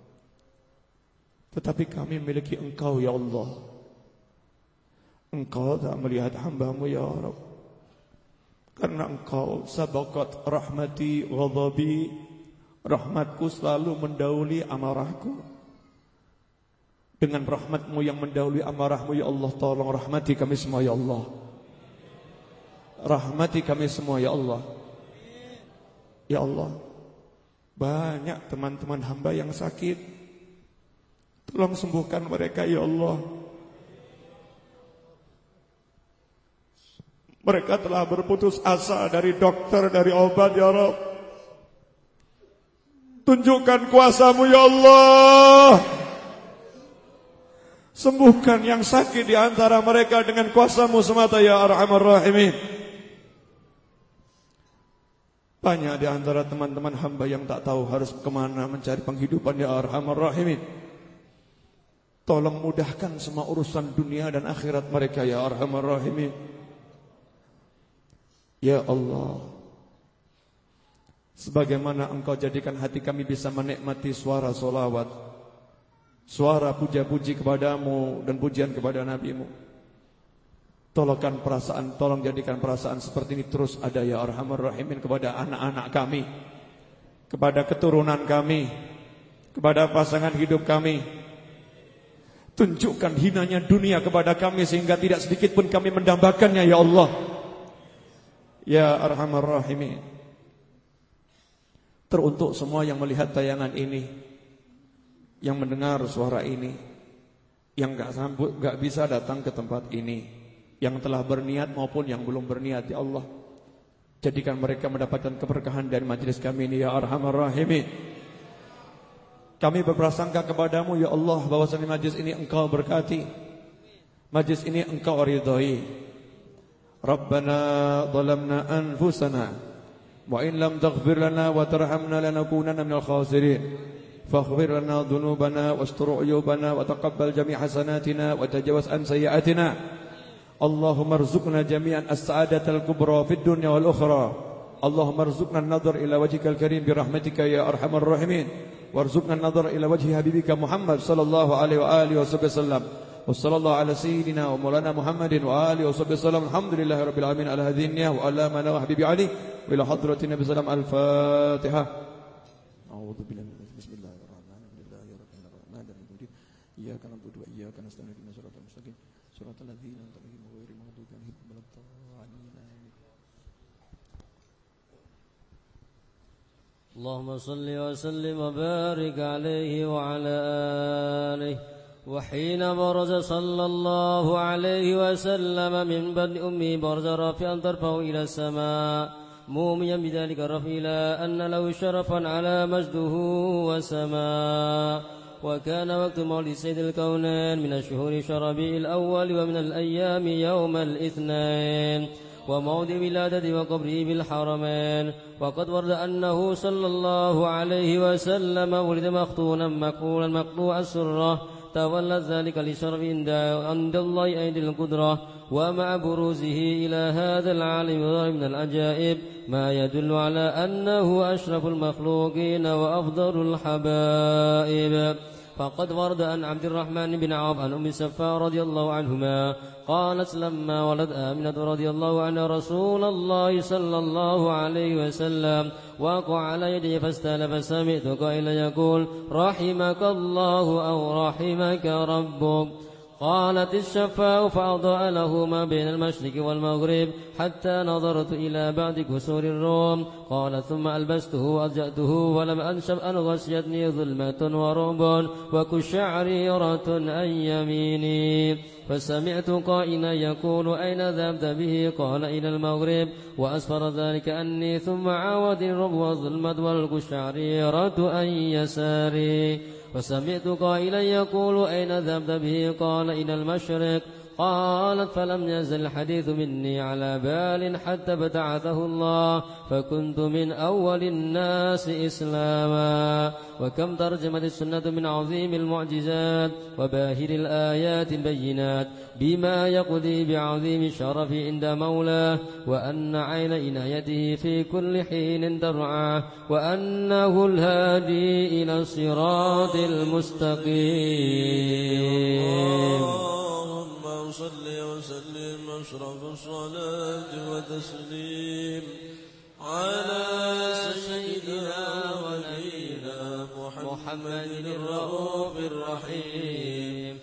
Tetapi kami memiliki Engkau ya Allah. Engkau tak melihat hamba-Mu ya Rabb. Karena Engkau sabaqat rahmati ghadabi, rahmatku selalu mendahului amarahku. Dengan rahmat-Mu yang mendahului amarah-Mu ya Allah, tolong rahmati kami semua ya Allah. Rahmati kami semua ya Allah. Ya Allah, banyak teman-teman hamba yang sakit, tolong sembuhkan mereka ya Allah. Mereka telah berputus asa dari dokter, dari obat ya Rabb. Tunjukkan kuasa-Mu ya Allah. Sembuhkan yang sakit di antara mereka dengan kuasa-Mu semata ya Arhamar Rahimin. Banyak di antara teman-teman hamba yang tak tahu harus kemana mencari penghidupan ya Arhamar Rahimin. Tolong mudahkan semua urusan dunia dan akhirat mereka ya Arhamar Rahimin. Ya Allah, sebagaimana Engkau jadikan hati kami bisa menikmati suara solawat, suara puja-puji kepadamu dan pujian kepada Nabi-Mu, tolongkan perasaan, tolong jadikan perasaan seperti ini terus ada ya Arhamar Rahimin kepada anak-anak kami, kepada keturunan kami, kepada pasangan hidup kami. Tunjukkan hinanya dunia kepada kami sehingga tidak sedikit pun kami mendambakannya ya Allah. Ya Arhamar Rahimin. Teruntuk semua yang melihat tayangan ini, yang mendengar suara ini, yang gak sambut, gak bisa datang ke tempat ini, yang telah berniat maupun yang belum berniat ya Allah, jadikan mereka mendapatkan keberkahan dari majelis kami ini ya Arhamar Rahimin. Kami berprasangka kepadamu ya Allah bahwasanya majlis ini Engkau berkati, majlis ini Engkau ridhai. Rabbana zalamna anfusana wa in lam taghfir lana wa tarhamna lanakunanna minal khasirin. Faghfir lana dhunubana wastur uyubana wa taqabbal jami' hasanatina wa tajawaz an sayyi'atina اللهم ارزقنا جميعا السعادة الكبرى في الدنيا والأخرى. اللهم ارزقنا النظر إلى وجهك الكريم برحمتك يا أرحم الراحمين، وارزقنا النظر إلى وجه حبيبك محمد صلى الله عليه وآله وسلم. وصلى الله على سيدنا ومولانا محمد وآله وصحبه وسلم. الحمد لله رب العالمين على هذه النية وعلى ما نوى حبيبي علي وإلى حضرة النبي صلى الله عليه وسلم. الفاتحة. أعوذ بالله من الشيطان. بسم الله الرحمن الرحيم. الرحمن الرحيم. إياك نعبد وإياك نستعين اهدنا الصراط المستقيم صراط الذين أنعمت عليهم غير المغضوب عليهم ولا الضالين. اللهم صل وسلم وبارك عليه وعلى آله. وحين برز صلى الله عليه وسلم من بدء أمه برز رافعا طرفه إلى السماء موميا بذلك الرفع إلى أن له شرفا على مجده وسماء. وكان وقت مولد سيد الكونين من الشهور شربيع الأول ومن الأيام يوم الاثنين وموضع ولادته وقبره بالحرمين. وقد ورد أنه صلى الله عليه وسلم ولد مختونا مكفولا مقطوع السرة تولى ذلك لشرف عند الله أيدي القدرة. ومع بروزه إلى هذا العالم من العجائب ما يدل على أنه أشرف المخلوقين وأفضل الحبائب. فقد ورد عن عبد الرحمن بن عوف عن أم سفا رضي الله عنهما قالت لما ولد آمنة رضي الله عنها رسول الله صلى الله عليه وسلم وقع على يدي فاستال فسمعت قائلا يقول رحمك الله أو رحمك ربك. قالت الشفاء فأضاء له ما بين المشرق والمغرب حتى نظرت إلى بعض كسور الروم. قال ثم ألبسته وأضجأته ولم أنشب أن غشيتني ظلمة ورعب وكشعريرة عن يميني فسمعت قائلا يقول أين ذهبت به؟ قال إلى المغرب وأسفر ذلك أني ثم عاود الرعب والظلمة والكشعريرة عن يساري فسمعت قائلا يقول أين ذهبت به؟ قال إلى المشرق. قالت فلم يزل الحديث مني على بال حتى ابتعثه الله فكنت من أول الناس إسلاما. وكم ترجمت السنة من عظيم المعجزات وباهر الآيات البينات بما يقضي بعظيم الشرف عند مولاه وأن عين عنايته في كل حين ترعاه وأنه الهادي إلى الصراط المستقيم. صل وسلم أشرف الصلاة وتسليم على سيدنا ونبينا محمد الرؤوف الرحيم.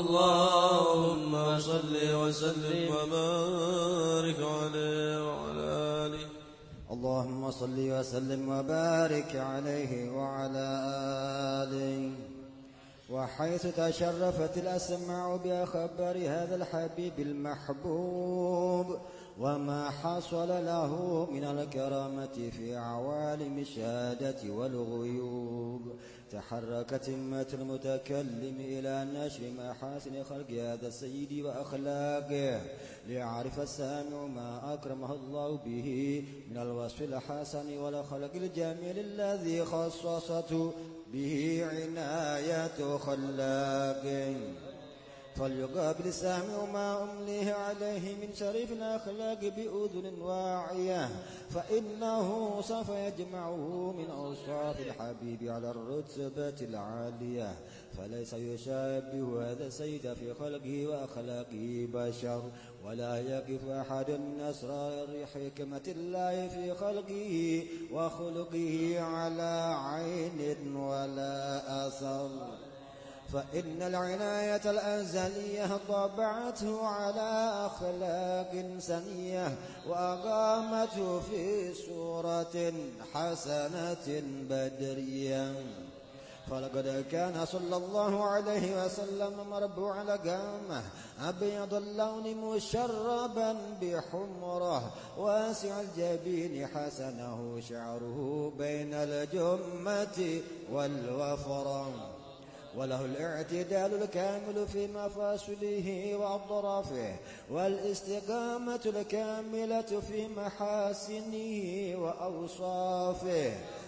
اللهم صل وسلم وبارك عليه وعلى آله. اللهم صل وسلم وبارك عليه وعلى آله. وحيث تشرفت الأسماع بأخبار هذا الحبيب المحبوب وما حصل له من الكرامة في عوالم الشهادة والغيوب تحركت همة المتكلم إلى نشر محاسن خلق هذا السيد وأخلاقه ليعرف السامع ما أكرمه الله به من الوصف الحسن والخلق الجميل الذي خصصته به عناية خلاق. فليقابل السامع ما أمليه عليه من شريف الأخلاق بأذن واعية فإنه سوف يجمعه من أوصاف الحبيب على الرتبة العالية فليس يشابه هذا السيد في خلقه وأخلاقه بشر ولا يقف أحد من أسرار حكمة الله في خلقه وخلقه على عين ولا أثر. فإن العناية الأزلية طبعته على أخلاق سنية وأقامته في صورة حسنة بدرية. فلقد كان صلى الله عليه وسلم مربوع لقامه أبيض اللون مشربا بحمره واسع الجبين حسنه شعره بين الجمة والوفرة وله الاعتدال الكامل في مفاصله وأطرافه والاستقامة الكاملة في محاسنه وأوصافه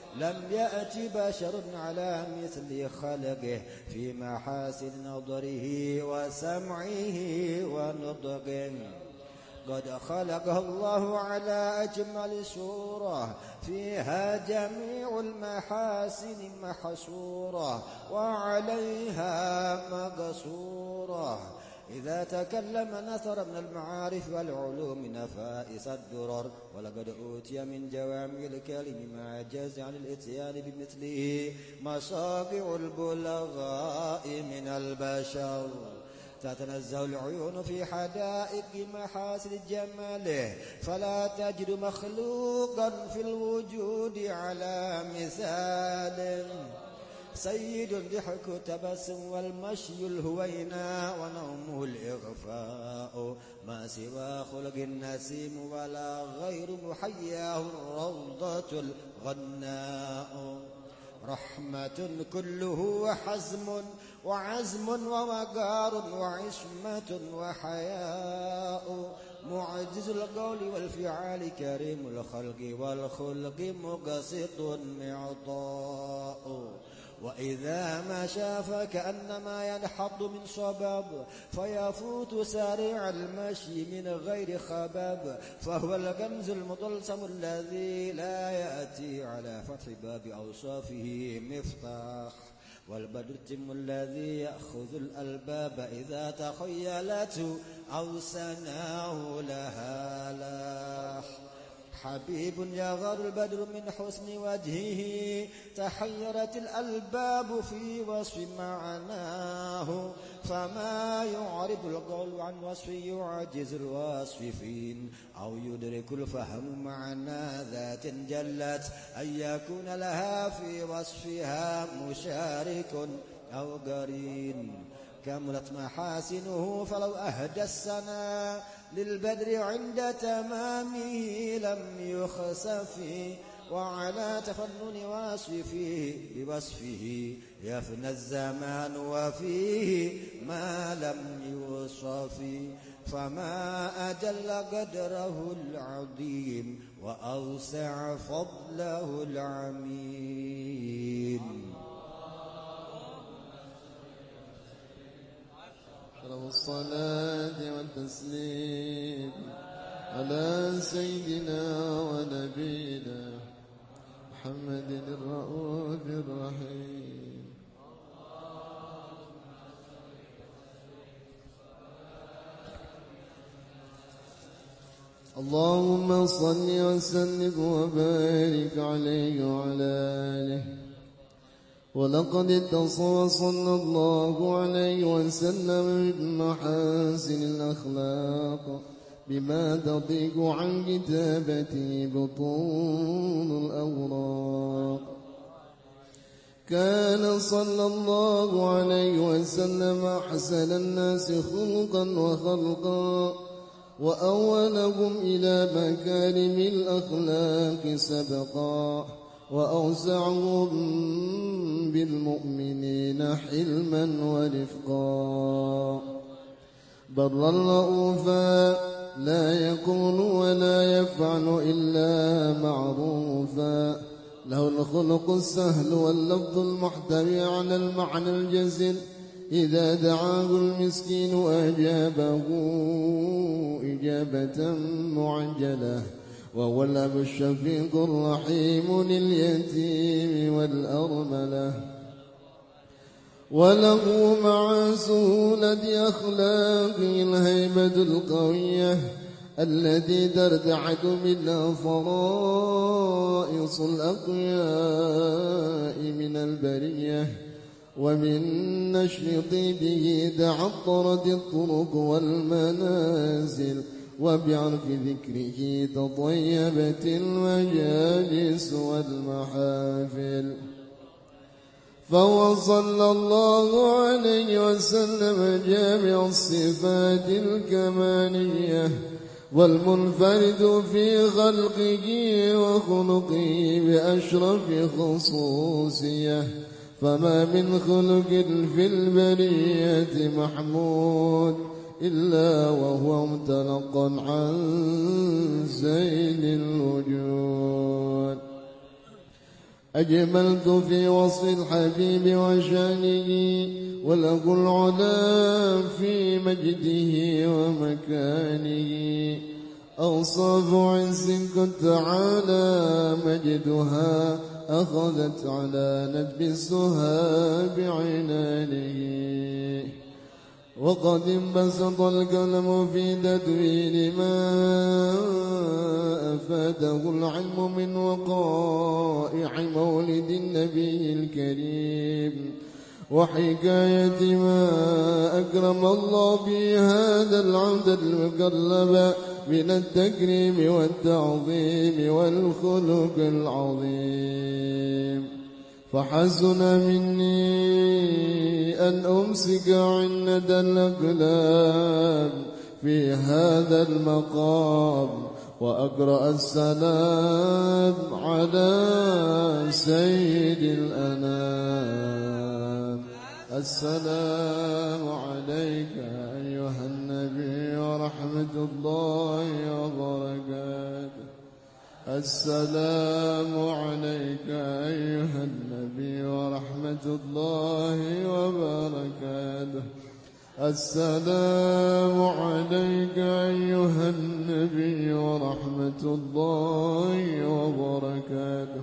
لم يأت بشر على مثل خلقه في محاسن نظره وسمعه ونطقه. قد خلقه الله على أجمل صورة فيها جميع المحاسن محصورة وعليها مقصورة. إذا تكلم نثر من المعارف والعلوم نفائس الدرر، ولقد أوتي من جوامع الكلم ما عجز عن الإتيان بمثله مصابع البلغاء من البشر. تتنزه العيون في حدائق محاسن جماله، فلا تجد مخلوقا في الوجود على مثال. سيد ضحك تبسم والمشي الهوينا ونومه الإغفاء، ما سوى خلق النسيم ولا غير محياه الروضة الغناء. رحمة كله وحزم وعزم ووقار وعصمة وحياء. معجز القول والفعال كريم الخلق والخلق مقسط معطاء. وإذا مشى فكأنما ينحط من صباب، فيفوت سريع المشي من غير خباب. فهو الكنز المطلسم الذي لا يأتي على فتح باب أوصافه مفتاح، والبدر التم الذي يأخذ الألباب إذا تخيلته أو سناه لها لاح. حبيب يغار البدر من حسن وجهه، تحيرت الألباب في وصف معناه. فما يعرب القول عن وصف يعجز الواصفين، أو يدرك الفهم معنى ذات جلت أن يكون لها في وصفها مشارك أو قرين. كملت محاسنه فلو أهدى السنا للبدر عند تمامه لم يخسف. وعلى تفنن وصفه بوصفه يفنى الزمان وفيه ما لم يوصف. فما أجل قدره العظيم وأوسع فضله العميم. الصلاة والتسليم على سيدنا ونبينا محمد الرؤوف الرحيم. اللهم صل وسلم وبارك عليه وعلى آله. ولقد اتصل صلى الله عليه وسلم بمحاسن الأخلاق بما تضيق عن كتابته بطون الأوراق. كان صلى الله عليه وسلم أحسن الناس خلقا وخلقا، وأولهم إلى مكارم الأخلاق سبقا، وأوسعهم بالمؤمنين حلما ورفقا. برا رؤوفا لا يقول ولا يفعل إلا معروفا. له الخلق السهل واللفظ المحتوي على المعنى الجزل. إذا دعاه المسكين أجابه إجابة معجلة. وهو الأب الشفيق الرحيم لليتيم والأرملة. وله مع سهولة أخلاقه الهيبة القوية التي ترتعد منها فرائص الأقياء من البرية. ومن نشر طيبه تعطرت الطرق والمنازل، وبعرف ذكره تطيبت المجالس والمحافل. فهو صلى الله عليه وسلم جامع الصفات الكمالية، والمنفرد في خلقه وخلقه بأشرف خصوصية. فما من خلق في البرية محمود إلا وهو متلقا عن زين الوجود. أجملت في وصف الحبيب وشانه وله العلا في مجده ومكانه أوصاف عز قد تعالى مجدها أخذت على ندب السها بعنانه وقد انبسط القلم في تدوين ما أفاده العلم من وقائع مولد النبي الكريم وحكاية ما أكرم الله بهذا العبد المقرب من التكريم والتعظيم والخلق العظيم فحسن مني أن أمسك عنة الأقلام في هذا المقام وأقرأ السلام على سيد الأنام. السلام عليك أيها النبي ورحمة الله وبركاته. السلام عليك أيها النبي ورحمة الله وبركاته. السلام عليك أيها النبي ورحمة الله وبركاته.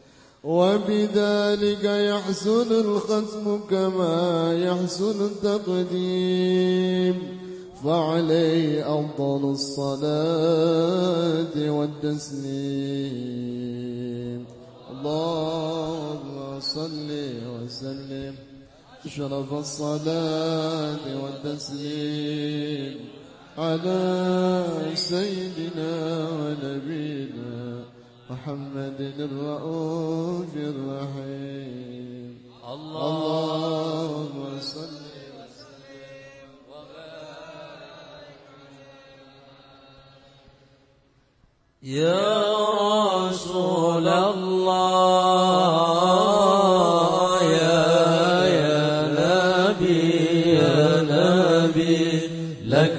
وبذلك يحسن الختم كما يحسن التقديم فعليه أفضل الصلاة والتسليم. اللهم صل وسلم أشرف الصلاة والتسليم على سيدنا ونبينا محمد الرؤوف الرحيم. اللهم صل يا رسول الله يا يا نبي يا نبي لك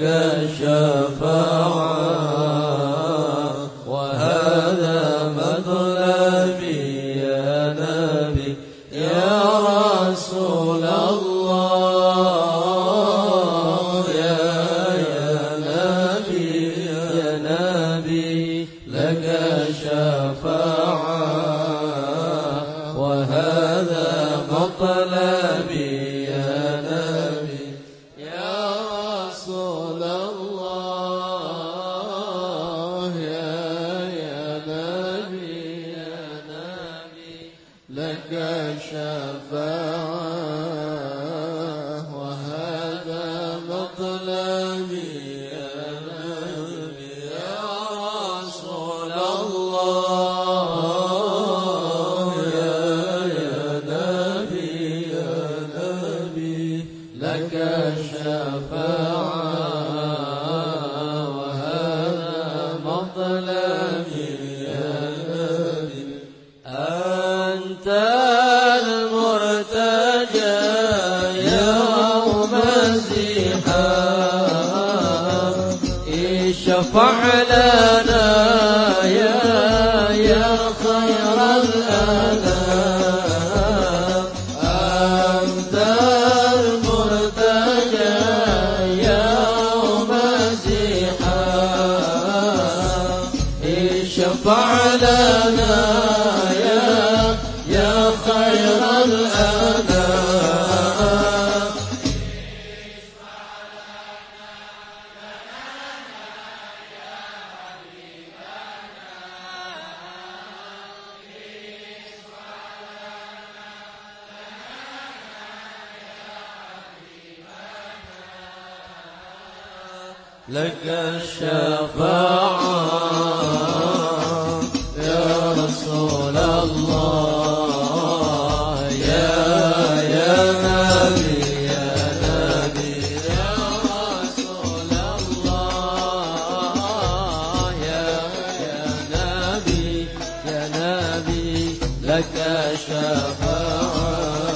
الشفاعة وهذا مطلبي يا نبي يا رسول الله يا يا نبي يا نبي لك شفاعة وهذا مطلبي يا نبي يا رسول الله يا يا نبي يا نبي لك شفاعة وهذا مطلبي يا نبي يا رسول الله يا يا نبي يا نبي لك الشفاعة وهذا مطلبي يا نبي أنت المرتجى يوم الزحام اشفع لنا يا يا خير الأنام. أنت المرتجى يوم الزحام اشفع لنا يا يا خير الأنام. لك الشفاعة يا رسول الله يا يا نبي يا نبي يا رسول الله يا يا نبي يا نبي لك الشفاعة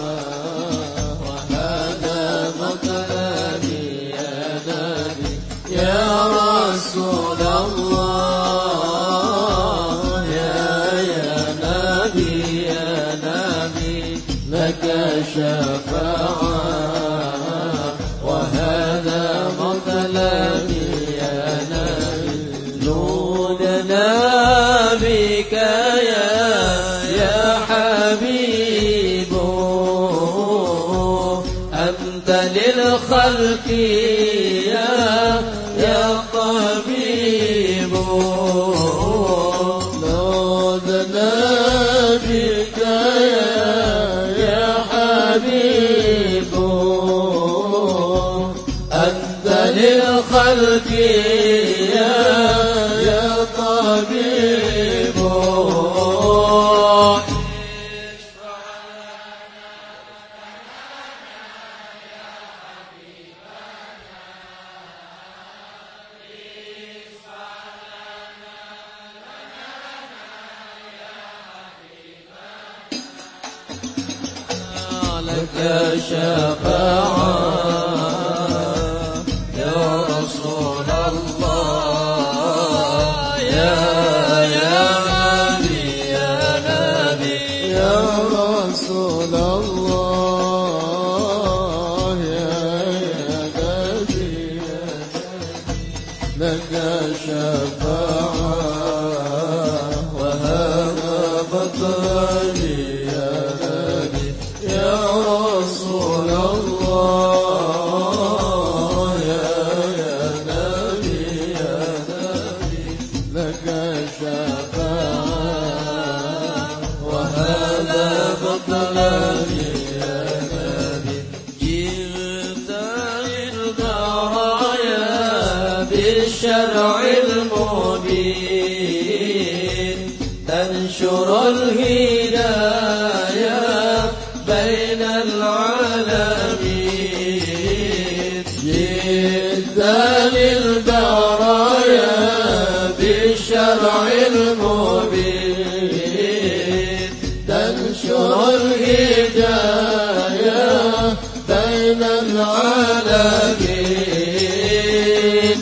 وهذا مطلبي يا نبي يا رسول الله يا يا نبي يا للخلق يا يا طبيب لك شفاعة يا رسول الله يا يا نبي يا نبي يا رسول الله يا يا نبي لك شفاعة وهذا بطلي يا نبي يا رسول الله يا يا نبي يا نبي لك شفاعة وهذا بطلي يا نبي جئت البرايا بالشرع المبين تنشر الهداية بين العالمين جئت للبرايا بالشرع المبين تنشر الهداية بين العالمين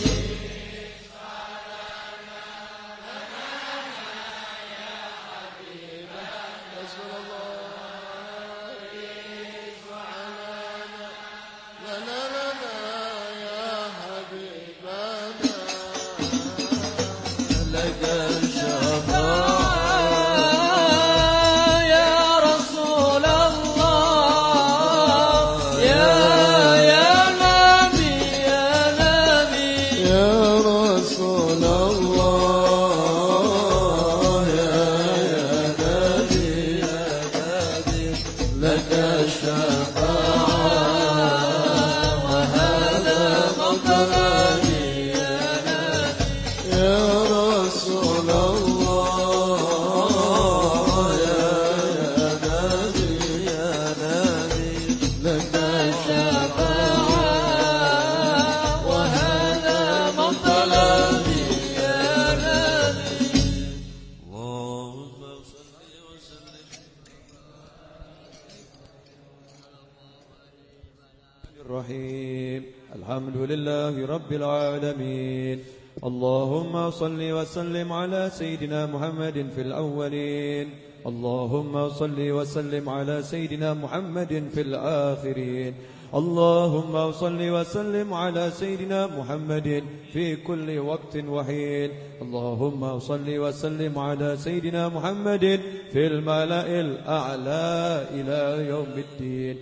الرحيم الحمد لله رب العالمين اللهم صل وسلم على سيدنا محمد في الأولين اللهم صل وسلم على سيدنا محمد في الآخرين اللهم صل وسلم على سيدنا محمد في كل وقت وحين اللهم صل وسلم على سيدنا محمد في الملأ الأعلى إلى يوم الدين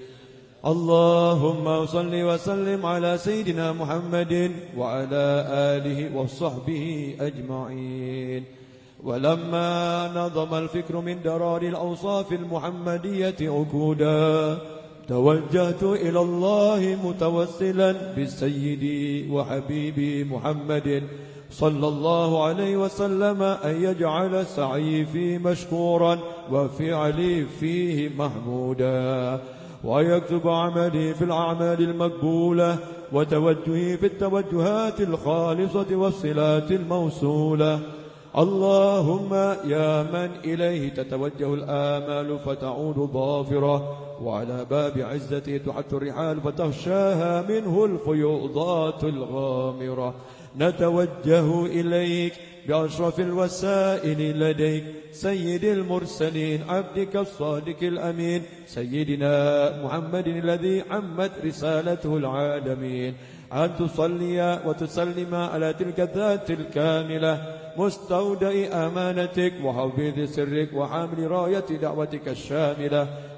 اللهم صل وسلم على سيدنا محمد وعلى آله وصحبه أجمعين ولما نظم الفكر من درار الأوصاف المحمدية عقودا توجهت إلى الله متوسلا بالسيد وحبيبي محمد صلى الله عليه وسلم أن يجعل سعي فيه مشكورا وفعلي فيه محمودا ويكتب عملي في الأعمال المقبولة وتوجهي في التوجهات الخالصة والصلات الموصولة اللهم يا من إليه تتوجه الآمال فتعود ظافرة وعلى باب عزته تحت الرحال فتخشاها منه الفيوضات الغامرة نتوجه إليك بأشرف الوسائل لديك سيد المرسلين عبدك الصادق الأمين سيدنا محمد الذي عمت رسالته العالمين أن تصلي وتسلم على تلك الذات الكاملة مستودع أمانتك وحفيظ سرك وحامل راية دعوتك الشاملة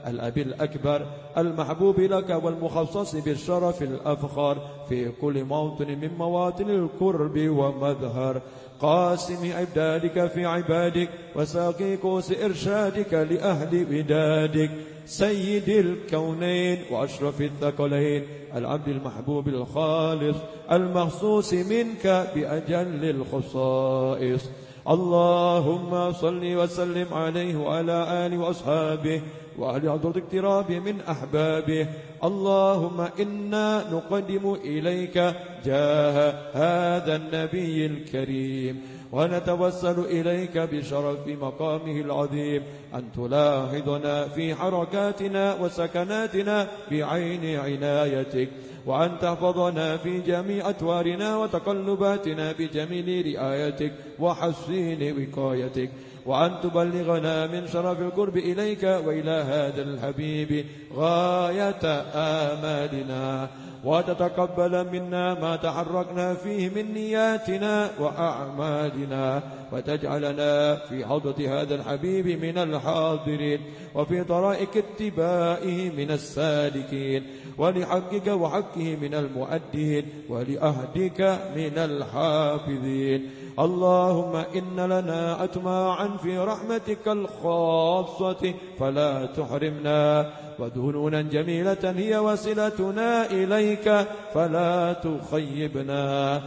الأب الأكبر المحبوب لك والمخصص بالشرف الأفخر في كل موطن من مواطن القرب ومظهر قاسم إبدالك في عبادك وساقي كوس إرشادك لأهل ودادك سيد الكونين وأشرف الثقلين العبد المحبوب الخالص المخصوص منك بأجل الخصائص اللهم صل وسلم عليه وعلى آله وأصحابه وأهل حضرة اقترابه من أحبابه اللهم إنا نقدم إليك جاه هذا النبي الكريم ونتوسل إليك بشرف مقامه العظيم أن تلاحظنا في حركاتنا وسكناتنا بعين عنايتك وأن تحفظنا في جميع أتوارنا وتقلباتنا بجميل رعايتك وحسين وقايتك وأن تبلغنا من شرف القرب إليك وإلى هذا الحبيب غاية آمالنا وتتقبل منا ما تحركنا فيه من نياتنا وأعمالنا وتجعلنا في حضرة هذا الحبيب من الحاضرين وفي طرائق اتباعه من السالكين ولحقك وحقه من المؤدين ولأهدك من الحافظين اللهم إن لنا أطماعا في رحمتك الخاصة فلا تحرمنا ودهنونا جميلة هي وصلتنا إليك فلا تخيبنا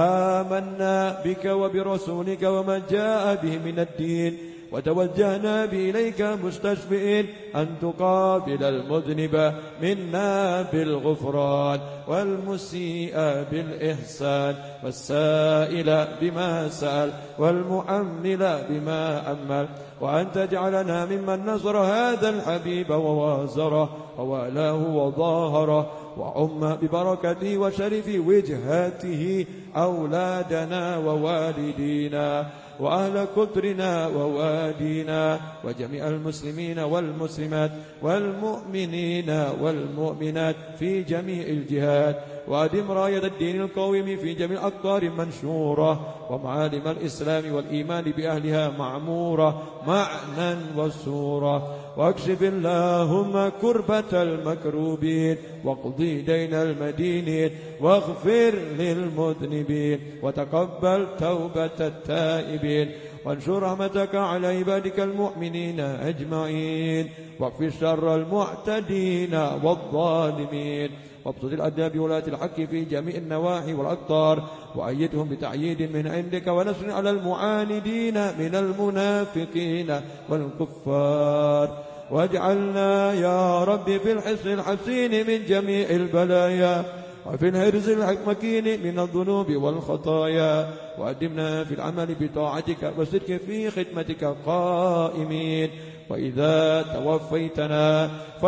آمنا بك وبرسولك وما جاء به من الدين وتوجهنا بإليك مستشفئين أن تقابل المذنب منا بالغفران والمسيء بالإحسان والسائل بما سأل والمؤمل بما أمل وأن تجعلنا ممن نصر هذا الحبيب ووازره ووالاه وظاهره وعم ببركته وشرف وجهاته أولادنا ووالدينا وأهل كترنا ووادينا وجميع المسلمين والمسلمات والمؤمنين والمؤمنات في جميع الجهات وأدم راية الدين القويم في جميع أقطار منشورة ومعالم الإسلام والإيمان بأهلها معمورة معنى وسورة واكشف اللهم كربة المكروبين واقضي دين المدينين واغفر للمذنبين وتقبل توبة التائبين وانشر رحمتك على عبادك المؤمنين أجمعين واكف شر المعتدين والظالمين وابسط الأداب ولاة الحق في جميع النواحي والأقطار وأيدهم بتعييد من عندك ونصر على المعاندين من المنافقين والكفار واجعلنا يا رب في الحصن الحسين من جميع البلايا وفي الهرز المكين من الذنوب والخطايا وأدمنا في العمل بطاعتك والصدق في خدمتك قائمين وإذا توفيتنا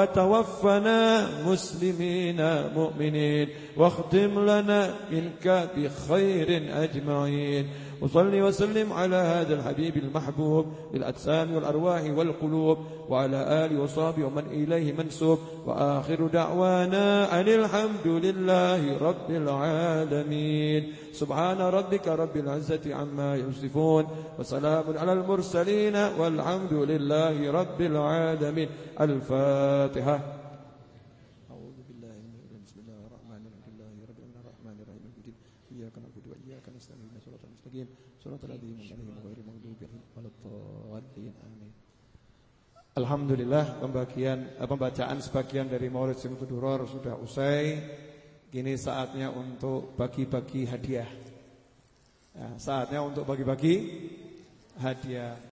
فتوفنا مسلمين مؤمنين واختم لنا منك بخير أجمعين وصلي وسلم على هذا الحبيب المحبوب للأجسام والأرواح والقلوب وعلى آله وصحبه ومن إليه منسوب وآخر دعوانا أن الحمد لله رب العالمين سبحان ربك رب العزة عما يصفون وسلام على المرسلين والحمد لله رب العالمين الفاتحة. أعوذ بالله من بسم الله الرحمن الرحيم رب الرحمن الرحيم إياك نعبد وإياك نستعين صراط المستقيم صراط الذين أنعمت عليهم غير المغضوب عليهم ولا الضالين آمين. Alhamdulillah pembagian eh, pembacaan sebagian dari Maulid Simtud Duror sudah usai. Kini saatnya untuk bagi-bagi hadiah. Nah, saatnya untuk bagi-bagi hadiah.